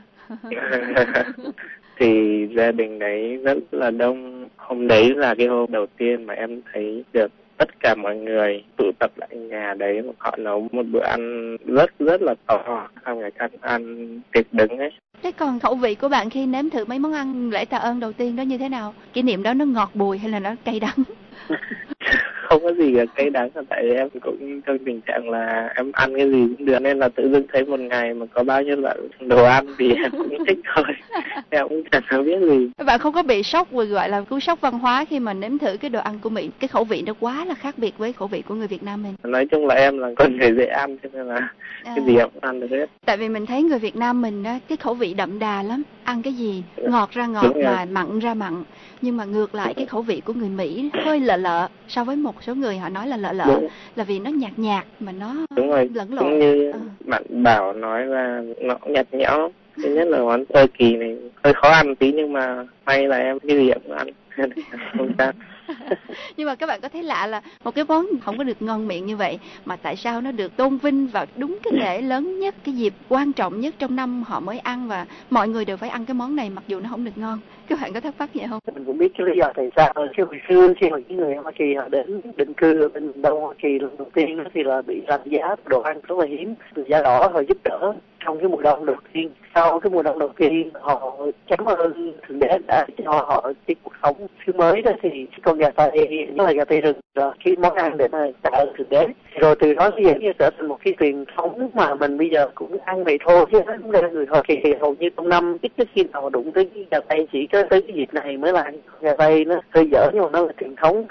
Thì gia đình đấy rất là đông. Hôm đấy là cái hôm đầu tiên mà em thấy được tất cả mọi người tụ tập lại nhà đấy, họ nấu một bữa ăn rất là to, xong người ta ăn tiệc đứng ấy. Thế còn khẩu vị của bạn khi nếm thử mấy món ăn lễ tạ ơn đầu tiên đó như thế nào? Kỷ niệm đó nó ngọt bùi hay là nó cay đắng? Không có gì cay đắng, tại em cũng trong tình trạng là em ăn cái gì cũng được, nên là tự dưng thấy một ngày mà có bao nhiêu loại đồ ăn thì em cũng thích thôi. Em cũng chẳng biết gì. Bạn không có bị sốc, gọi là cú sốc văn hóa khi mà nếm thử cái đồ ăn của Mỹ, cái khẩu vị nó quá là khác biệt với khẩu vị của người Việt Nam mình? Nói chung là em là con người dễ ăn, cho nên là cái gì em cũng ăn được hết. Tại vì mình thấy người Việt Nam mình á, cái khẩu vị đậm đà lắm, ăn cái gì ngọt ra ngọt mà mặn ra mặn. Nhưng mà ngược lại cái khẩu vị của người Mỹ hơi lợ so với một số người, họ nói là lợ là vì nó nhạt mà nó lẫn lộn. Cũng như bạn Bảo nói là nó nhạt nhẽo. Thứ nhất là món turkey này hơi khó ăn tí, nhưng mà may là em cái gì em cũng ăn. Không sao. Nhưng mà các bạn có thấy lạ là một cái món không có được ngon miệng như vậy mà tại sao nó được tôn vinh vào đúng cái lễ lớn nhất, cái dịp quan trọng nhất trong năm họ mới ăn, và mọi người đều phải ăn cái món này mặc dù nó không được ngon? Các bạn có thắc mắc vậy không? Mình cũng biết cái lý do tại sao. Chứ hồi xưa khi mà những người Hoa Kỳ họ đến định cư ở bên Đông Hoa Kỳ lần đầu tiên thì là bị làm giá đồ ăn rất là hiếm, từ giá đỏ họ giúp đỡ trong cái mùa đông đầu tiên. Sau cái mùa đông đầu tiên họ cảm ơn Thượng Đế đã cho họ cái cuộc sống thứ mới đó, thì con gà tây, nhất là gà tây rừng, cái món ăn để mà tạ ơn Thượng Đế. Rồi từ đó bây giờ trở thành một cái truyền thống mà mình bây giờ cũng ăn vậy thôi, chứ không phải là người Hoa Kỳ hầu như trong năm ít khi nào đụng tới cái gà tây, chỉ có tới cái dịp này mới là gà tây. Nó hơi dở nhưng mà nó là truyền thống.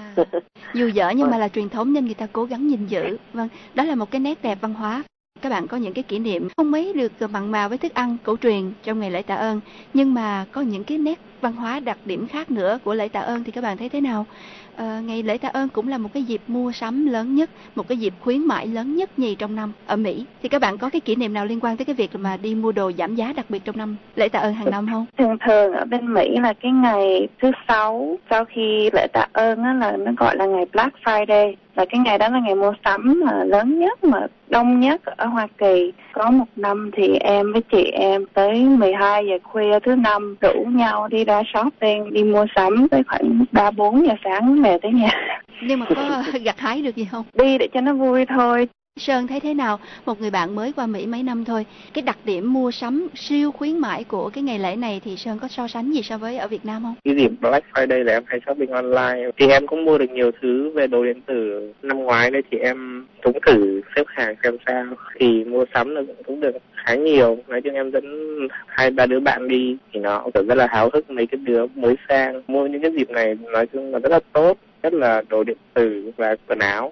Dù dở nhưng mà là truyền thống nên người ta cố gắng gìn giữ. Vâng, đó là một cái nét đẹp văn hóa. Các bạn có những cái kỷ niệm không mấy được mặn mà với thức ăn cổ truyền trong ngày lễ tạ ơn, nhưng mà có những cái nét văn hóa đặc điểm khác nữa của lễ tạ ơn thì các bạn thấy thế nào? Ngày lễ tạ ơn cũng là một cái dịp mua sắm lớn nhất, một cái dịp khuyến mãi lớn nhất nhì trong năm ở Mỹ. Thì các bạn có cái kỷ niệm nào liên quan tới cái việc mà đi mua đồ giảm giá đặc biệt trong năm lễ tạ ơn hàng năm không? Thường ở bên Mỹ là cái ngày thứ 6 sau khi lễ tạ ơn á, là nó gọi là ngày Black Friday. Là cái ngày đó là ngày mua sắm mà lớn nhất mà đông nhất ở Hoa Kỳ. Có một năm thì em với chị em tới 12 giờ khuya thứ năm rủ nhau đi ra shopping, đi mua sắm tới khoảng 3-4 giờ sáng về tới nhà. Nhưng mà có gặt hái được gì không? Đi để cho nó vui thôi. Sơn thấy thế nào? Một người bạn mới qua Mỹ mấy năm thôi, cái đặc điểm mua sắm siêu khuyến mãi của cái ngày lễ này thì Sơn có so sánh gì so với ở Việt Nam không? Cái dịp Black Friday là em hay shopping online, thì em cũng mua được nhiều thứ về đồ điện tử. Năm ngoái đây thì em cũng thử xếp hàng xem sao, thì mua sắm là cũng được khá nhiều. Nói chung em dẫn 2-3 đứa bạn đi thì nó cũng rất là háo hức, mấy cái đứa mới sang mua những cái dịp này nói chung là rất là tốt, rất là đồ điện tử và quần áo.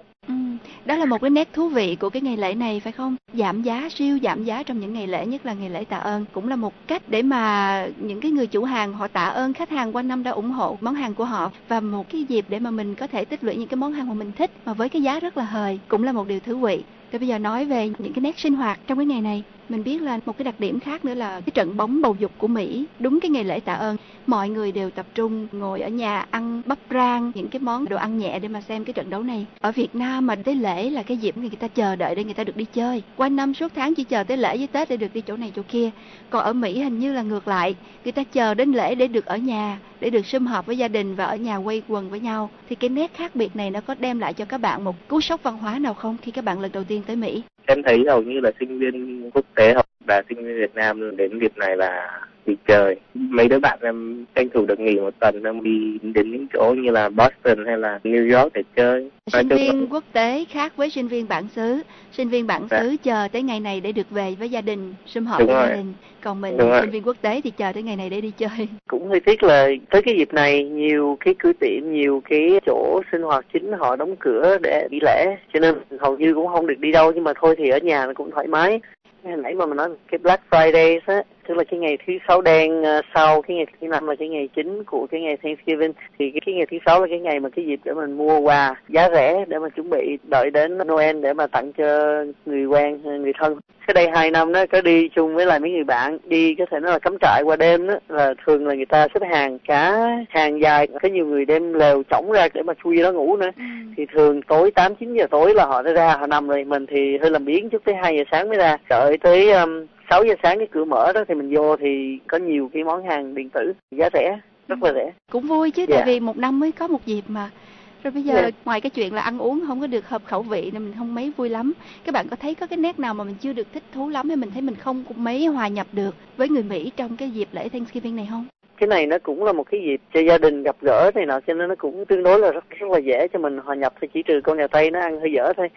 Đó là một cái nét thú vị của cái ngày lễ này phải không? Giảm giá, siêu giảm giá trong những ngày lễ, nhất là ngày lễ tạ ơn, cũng là một cách để mà những cái người chủ hàng họ tạ ơn khách hàng qua năm đã ủng hộ món hàng của họ, và một cái dịp để mà mình có thể tích lũy những cái món hàng mà mình thích mà với cái giá rất là hời, cũng là một điều thú vị. Rồi bây giờ nói về những cái nét sinh hoạt trong cái ngày này. Mình biết là một cái đặc điểm khác nữa là cái trận bóng bầu dục của Mỹ. Đúng cái ngày lễ tạ ơn, mọi người đều tập trung ngồi ở nhà ăn bắp rang, những cái món đồ ăn nhẹ để mà xem cái trận đấu này. Ở Việt Nam mà tới lễ là cái dịp người ta chờ đợi để người ta được đi chơi. Qua năm suốt tháng chỉ chờ tới lễ với Tết để được đi chỗ này chỗ kia. Còn ở Mỹ hình như là ngược lại, người ta chờ đến lễ để được ở nhà, để được sum họp với gia đình và ở nhà quây quần với nhau. Thì cái nét khác biệt này nó có đem lại cho các bạn một cú sốc văn hóa nào không khi các bạn lần đầu tiên tới Mỹ? Em thấy hầu như là sinh viên quốc tế hoặc là sinh viên Việt Nam đến dịp này là đi chơi. Mấy đứa bạn em tranh thủ được nghỉ một tuần, em đi đến những chỗ như là Boston hay là New York để chơi. Sinh viên quốc tế khác với sinh viên bản xứ. Sinh viên bản xứ chờ tới ngày này để được về với gia đình, sum họp với gia đình. Còn mình sinh viên quốc tế thì chờ tới ngày này để đi chơi. Cũng hơi tiếc là tới cái dịp này nhiều cái cửa tiệm, nhiều cái chỗ sinh hoạt chính họ đóng cửa để nghỉ lễ, cho nên hầu như cũng không được đi đâu. Nhưng mà thôi thì ở nhà nó cũng thoải mái. Hồi nãy mà mình nói cái Black Friday á, tức là cái ngày thứ 6 đen sau cái ngày thứ 5 là cái ngày chính của cái ngày Thanksgiving, thì cái ngày thứ 6 là cái ngày mà cái dịp để mình mua quà giá rẻ để mà chuẩn bị đợi đến Noel để mà tặng cho người quen, người thân. Cái đây 2 năm đó có đi chung với lại mấy người bạn đi, có thể nói là cắm trại qua đêm đó, là thường là người ta xếp hàng cả hàng dài, có nhiều người đem lều chõng ra để mà chui đó ngủ nữa. Thì thường tối 8-9 giờ tối là họ đã ra họ nằm rồi. Mình thì hơi làm biếng chút tới 2 giờ sáng mới ra, đợi tới 6 giờ sáng cái cửa mở đó thì mình vô thì có nhiều cái món hàng điện tử giá rẻ, rất là rẻ. Cũng vui chứ, tại vì một năm mới có một dịp mà. Rồi bây giờ ngoài cái chuyện là ăn uống không có được hợp khẩu vị nên mình không mấy vui lắm. Các bạn có thấy có cái nét nào mà mình chưa được thích thú lắm, hay mình thấy mình không mấy hòa nhập được với người Mỹ trong cái dịp lễ Thanksgiving này không? Cái này nó cũng là một cái dịp cho gia đình gặp gỡ này nọ, cho nên nó cũng tương đối là rất là dễ cho mình hòa nhập thôi, chỉ trừ con nhà Tây nó ăn hơi dở thôi.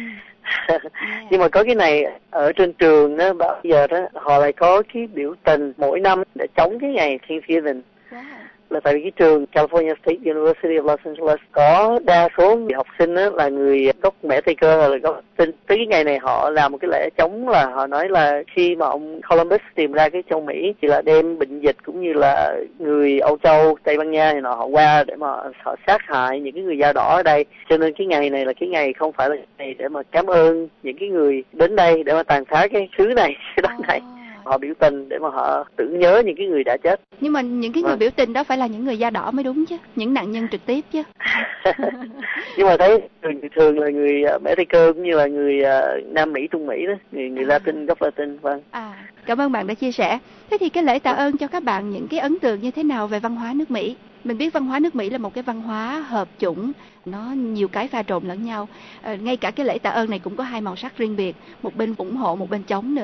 Nhưng mà có cái này ở trên trường đó, bây giờ đó họ lại có cái biểu tình mỗi năm để chống cái ngày Thanksgiving. Là tại vì cái trường California State University of Los Angeles có đa số người học sinh đó là người gốc Mẹ Tây Cơ hoặc là gốc Tinh. Tới cái ngày này họ làm một cái lễ chống, là họ nói là khi mà ông Columbus tìm ra cái châu Mỹ thì là đem bệnh dịch cũng như là người Âu Châu, Tây Ban Nha thì họ qua để mà họ sát hại những cái người da đỏ ở đây. Cho nên cái ngày này là cái ngày không phải là ngày để mà cảm ơn những cái người đến đây để mà tàn phá cái xứ này, cái đất này. Họ biểu tình để mà họ tưởng nhớ những cái người đã chết. Nhưng mà những cái người biểu tình đó phải là những người da đỏ mới đúng chứ, những nạn nhân trực tiếp chứ. Nhưng mà thấy thường là người Mexico cũng như là người Nam Mỹ, Trung Mỹ đó, người Latin, gốc Latin. Vâng. Cảm ơn bạn đã chia sẻ. Thế thì cái lễ tạ ơn cho các bạn những cái ấn tượng như thế nào về văn hóa nước Mỹ? Mình biết văn hóa nước Mỹ là một cái văn hóa hợp chủng, nó nhiều cái pha trộn lẫn nhau. Ngay cả cái lễ tạ ơn này cũng có hai màu sắc riêng biệt, một bên ủng hộ, một bên chống nữa.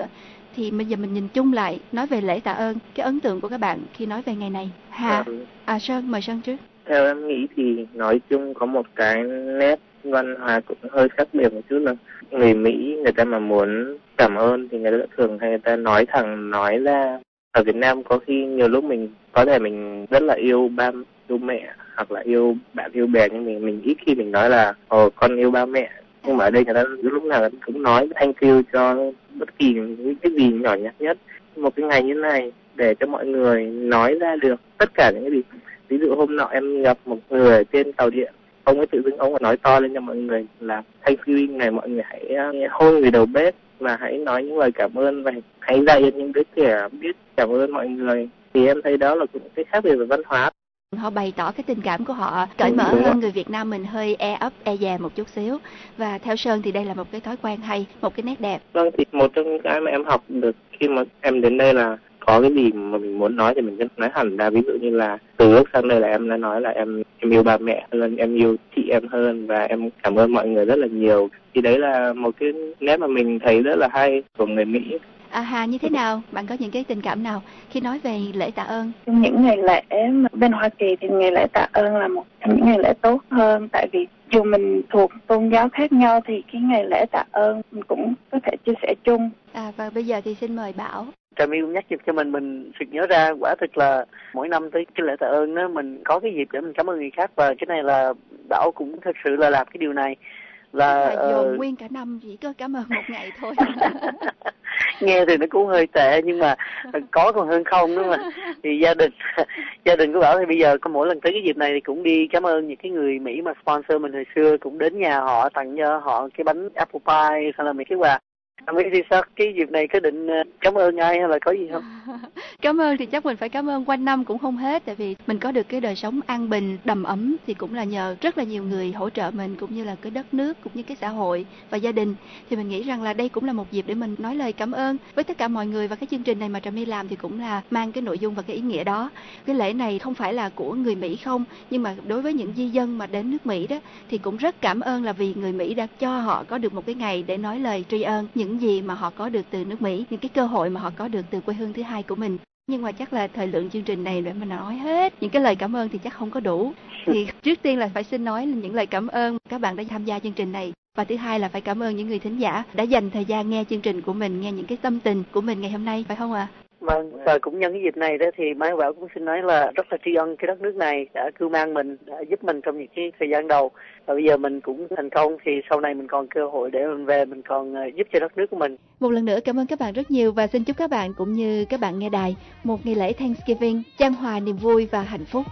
Thì bây giờ mình nhìn chung lại, nói về lễ tạ ơn, cái ấn tượng của các bạn khi nói về ngày này. Sơn, mời Sơn trước. Theo em nghĩ thì nói chung có một cái nét văn hóa cũng hơi khác biệt một chút là người Mỹ người ta mà muốn cảm ơn thì người ta thường hay người ta nói thẳng nói ra. Ở Việt Nam có khi nhiều lúc mình có thể mình rất là yêu ba yêu mẹ hoặc là yêu bạn yêu bè, nhưng mình ít khi mình nói là con yêu ba mẹ. Nhưng mà ở đây người ta lúc nào cũng nói thank you cho bất kỳ những cái gì nhỏ nhặt nhất. Một cái ngày như này để cho mọi người nói ra được tất cả những cái gì. Ví dụ hôm nọ em gặp một người trên tàu điện, ông ấy tự dưng ông nói to lên cho mọi người là Thanksgiving này mọi người hãy hôn người đầu bếp và hãy nói những lời cảm ơn và hãy dạy những đứa trẻ biết cảm ơn mọi người. Thì em thấy đó là cũng cái khác biệt về văn hóa. Họ bày tỏ cái tình cảm của họ cởi mở hơn người Việt Nam mình hơi e ấp e dè một chút xíu. Và theo Sơn thì đây là một cái thói quen hay, một cái nét đẹp. Vâng, thì một trong những cái mà em học được khi mà em đến đây là có cái gì mà mình muốn nói thì mình cứ nói hẳn ra. Ví dụ như là từ lúc sang đây là em đã nói là em yêu ba mẹ hơn, em yêu chị em hơn và em cảm ơn mọi người rất là nhiều. Thì đấy là một cái nét mà mình thấy rất là hay của người Mỹ. Hà như thế nào? Bạn có những cái tình cảm nào khi nói về lễ tạ ơn? Những ngày lễ mà bên Hoa Kỳ thì ngày lễ tạ ơn là một trong những ngày lễ tốt hơn, tại vì dù mình thuộc tôn giáo khác nhau thì cái ngày lễ tạ ơn mình cũng có thể chia sẻ chung. Và bây giờ thì xin mời Bảo. Trà My nhắc dịp cho mình sực nhớ ra, quả thực là mỗi năm tới cái lễ tạ ơn đó mình có cái dịp để mình cảm ơn người khác, và cái này là Bảo cũng thực sự là làm cái điều này là dồn nguyên cả năm chỉ có cảm ơn một ngày thôi. Nghe thì nó cũng hơi tệ nhưng mà có còn hơn không đúng không ạ? Thì gia đình của Bảo thì bây giờ có mỗi lần tới cái dịp này thì cũng đi cảm ơn những cái người Mỹ mà sponsor mình hồi xưa, cũng đến nhà họ tặng cho họ cái bánh apple pie hay là mấy cái quà. Mỹ thì sao, cái dịp này có định cảm ơn ai hay là có gì không? Cảm ơn thì chắc mình phải cảm ơn quanh năm cũng không hết, tại vì mình có được cái đời sống an bình, đầm ấm thì cũng là nhờ rất là nhiều người hỗ trợ mình, cũng như là cái đất nước, cũng như cái xã hội và gia đình. Thì mình nghĩ rằng là đây cũng là một dịp để mình nói lời cảm ơn với tất cả mọi người, và cái chương trình này mà Trà My làm thì cũng là mang cái nội dung và cái ý nghĩa đó. Cái lễ này không phải là của người Mỹ không, nhưng mà đối với những di dân mà đến nước Mỹ đó thì cũng rất cảm ơn là vì người Mỹ đã cho họ có được một cái ngày để nói lời tri ân những gì mà họ có được từ nước Mỹ, những cái cơ hội mà họ có được từ quê hương thứ hai của mình. Nhưng mà chắc là thời lượng chương trình này để mà nói hết những cái lời cảm ơn thì chắc không có đủ. Thì trước tiên là phải xin nói những lời cảm ơn các bạn đã tham gia chương trình này. Và thứ hai là phải cảm ơn những người thính giả đã dành thời gian nghe chương trình của mình, nghe những cái tâm tình của mình ngày hôm nay, phải không ạ? Vâng, và cũng nhân cái dịp này đó thì Mai Bảo cũng xin nói là rất là tri ân cái đất nước này đã cưu mang mình, đã giúp mình trong những cái thời gian đầu. Và bây giờ mình cũng thành công thì sau này mình còn cơ hội để mình về, mình còn giúp cho đất nước của mình. Một lần nữa cảm ơn các bạn rất nhiều và xin chúc các bạn cũng như các bạn nghe đài một ngày lễ Thanksgiving chan hòa niềm vui và hạnh phúc.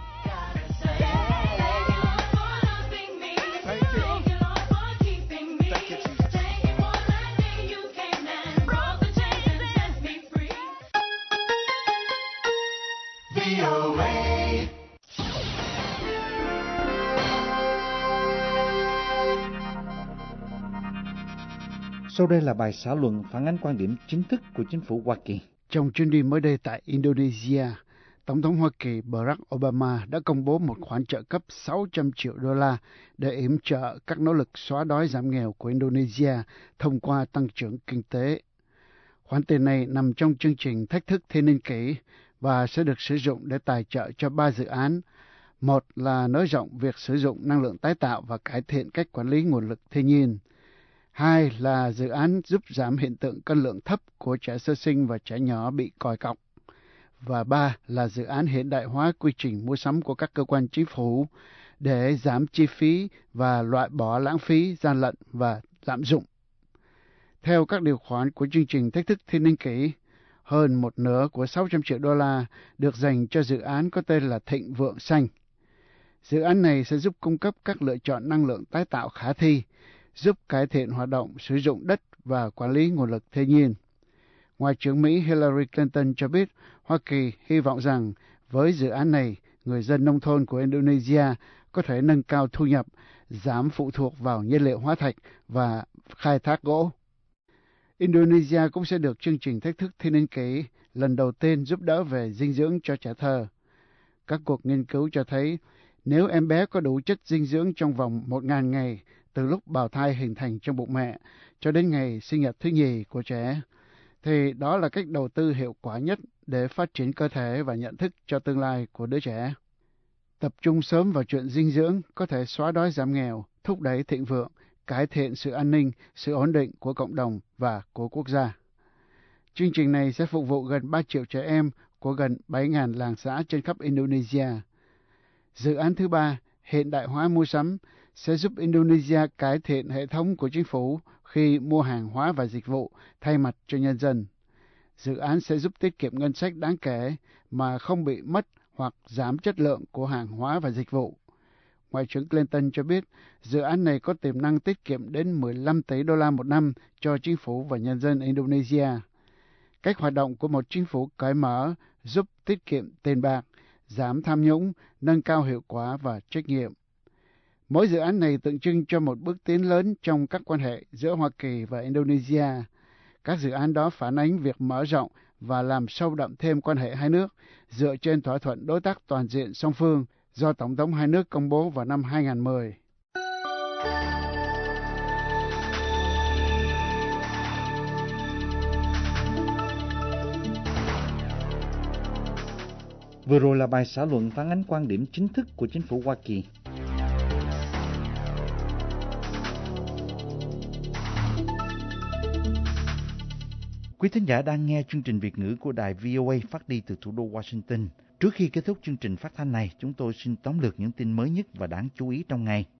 Sau đây là bài xã luận phản ánh quan điểm chính thức của chính phủ Hoa Kỳ. Trong chuyến đi mới đây tại Indonesia, Tổng thống Hoa Kỳ Barack Obama đã công bố một khoản trợ cấp 600 triệu đô la để yểm trợ các nỗ lực xóa đói giảm nghèo của Indonesia thông qua tăng trưởng kinh tế. Khoản tiền này nằm trong chương trình Thách thức Thiên niên kỷ và sẽ được sử dụng để tài trợ cho 3 dự án. Một là nới rộng việc sử dụng năng lượng tái tạo và cải thiện cách quản lý nguồn lực thiên nhiên. Hai là dự án giúp giảm hiện tượng cân lượng thấp của trẻ sơ sinh và trẻ nhỏ bị còi cọc. Và ba là dự án hiện đại hóa quy trình mua sắm của các cơ quan chính phủ để giảm chi phí và loại bỏ lãng phí, gian lận và lạm dụng. Theo các điều khoản của chương trình Thách thức Thiên niên kỷ, hơn một nửa của 600 triệu đô la được dành cho dự án có tên là Thịnh vượng xanh. Dự án này sẽ giúp cung cấp các lựa chọn năng lượng tái tạo khả thi, giúp cải thiện hoạt động sử dụng đất và quản lý nguồn lực thiên nhiên. Ngoại trưởng Mỹ Hillary Clinton cho biết Hoa Kỳ hy vọng rằng với dự án này, người dân nông thôn của Indonesia có thể nâng cao thu nhập, giảm phụ thuộc vào nhiên liệu hóa thạch và khai thác gỗ. Indonesia cũng sẽ được chương trình Thách thức Thiên niên kỷ lần đầu tiên giúp đỡ về dinh dưỡng cho trẻ thơ. Các cuộc nghiên cứu cho thấy nếu em bé có đủ chất dinh dưỡng trong vòng 1.000 ngày từ lúc bào thai hình thành trong bụng mẹ cho đến ngày sinh nhật thứ nhì của trẻ, thì đó là cách đầu tư hiệu quả nhất để phát triển cơ thể và nhận thức cho tương lai của đứa trẻ. Tập trung sớm vào chuyện dinh dưỡng có thể xóa đói giảm nghèo, thúc đẩy thịnh vượng, cải thiện sự an ninh, sự ổn định của cộng đồng và của quốc gia. Chương trình này sẽ phục vụ gần 3 triệu trẻ em của gần 7.000 làng xã trên khắp Indonesia. Dự án thứ ba, hiện đại hóa mua sắm, sẽ giúp Indonesia cải thiện hệ thống của chính phủ khi mua hàng hóa và dịch vụ thay mặt cho nhân dân. Dự án sẽ giúp tiết kiệm ngân sách đáng kể mà không bị mất hoặc giảm chất lượng của hàng hóa và dịch vụ. Ngoại trưởng Clinton cho biết dự án này có tiềm năng tiết kiệm đến 15 tỷ đô la một năm cho chính phủ và nhân dân Indonesia. Cách hoạt động của một chính phủ cởi mở giúp tiết kiệm tiền bạc, giảm tham nhũng, nâng cao hiệu quả và trách nhiệm. Mỗi dự án này tượng trưng cho một bước tiến lớn trong các quan hệ giữa Hoa Kỳ và Indonesia. Các dự án đó phản ánh việc mở rộng và làm sâu đậm thêm quan hệ hai nước dựa trên thỏa thuận đối tác toàn diện song phương do Tổng thống hai nước công bố vào năm 2010. Vừa rồi là bài xã luận phản ánh quan điểm chính thức của chính phủ Hoa Kỳ. Quý thính giả đang nghe chương trình Việt ngữ của đài VOA phát đi từ thủ đô Washington. Trước khi kết thúc chương trình phát thanh này, chúng tôi xin tóm lược những tin mới nhất và đáng chú ý trong ngày.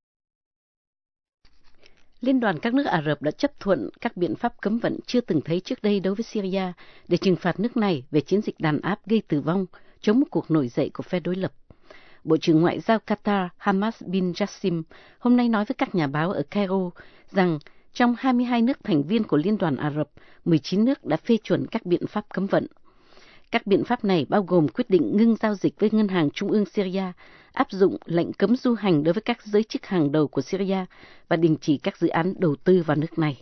Liên đoàn các nước Ả Rập đã chấp thuận các biện pháp cấm vận chưa từng thấy trước đây đối với Syria để trừng phạt nước này về chiến dịch đàn áp gây tử vong chống một cuộc nổi dậy của phe đối lập. Bộ trưởng Ngoại giao Qatar Hamad bin Jassim hôm nay nói với các nhà báo ở Cairo rằng trong 22 nước thành viên của Liên đoàn Ả Rập, 19 nước đã phê chuẩn các biện pháp cấm vận. Các biện pháp này bao gồm quyết định ngưng giao dịch với Ngân hàng Trung ương Syria, áp dụng lệnh cấm du hành đối với các giới chức hàng đầu của Syria và đình chỉ các dự án đầu tư vào nước này.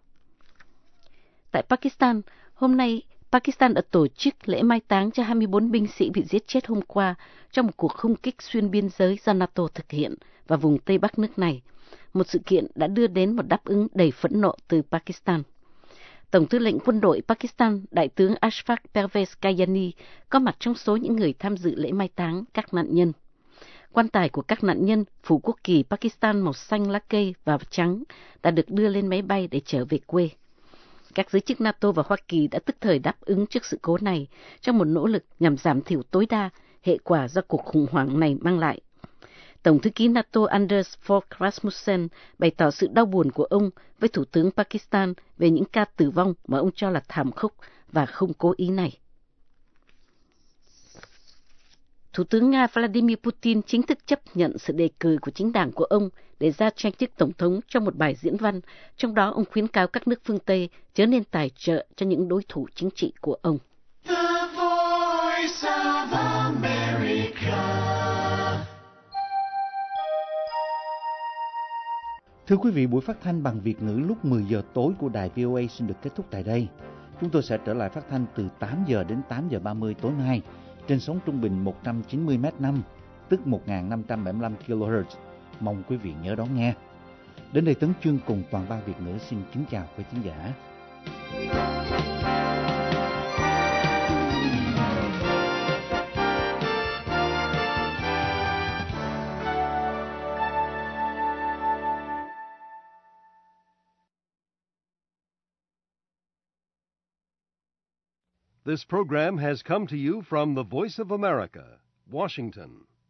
Tại Pakistan, hôm nay, Pakistan đã tổ chức lễ mai táng cho 24 binh sĩ bị giết chết hôm qua trong một cuộc không kích xuyên biên giới do NATO thực hiện vào vùng Tây Bắc nước này, một sự kiện đã đưa đến một đáp ứng đầy phẫn nộ từ Pakistan. Tổng tư lệnh quân đội Pakistan, Đại tướng Ashfaq Pervez Kayani, có mặt trong số những người tham dự lễ mai táng các nạn nhân. Quan tài của các nạn nhân phủ quốc kỳ Pakistan màu xanh lá cây và trắng đã được đưa lên máy bay để trở về quê. Các giới chức NATO và Hoa Kỳ đã tức thời đáp ứng trước sự cố này trong một nỗ lực nhằm giảm thiểu tối đa hệ quả do cuộc khủng hoảng này mang lại. Tổng thư ký NATO Anders Fogh Rasmussen bày tỏ sự đau buồn của ông với Thủ tướng Pakistan về những ca tử vong mà ông cho là thảm khốc và không cố ý này. Thủ tướng Nga Vladimir Putin chính thức chấp nhận sự đề cử của chính đảng của ông để ra tranh chức tổng thống trong một bài diễn văn, trong đó ông khuyến cáo các nước phương Tây chớ nên tài trợ cho những đối thủ chính trị của ông. The Voice of America. Thưa quý vị, buổi phát thanh bằng Việt ngữ lúc 10 giờ tối của đài VOA xin được kết thúc tại đây. Chúng tôi sẽ trở lại phát thanh từ 8 giờ đến 8 giờ 30 tối nay trên sóng trung bình 190m5, tức 1.575 kHz. Mong quý vị nhớ đón nghe. Đến đây Tấn Chương cùng toàn ban Việt ngữ xin kính chào quý khán giả. This program has come to you from the Voice of America, Washington.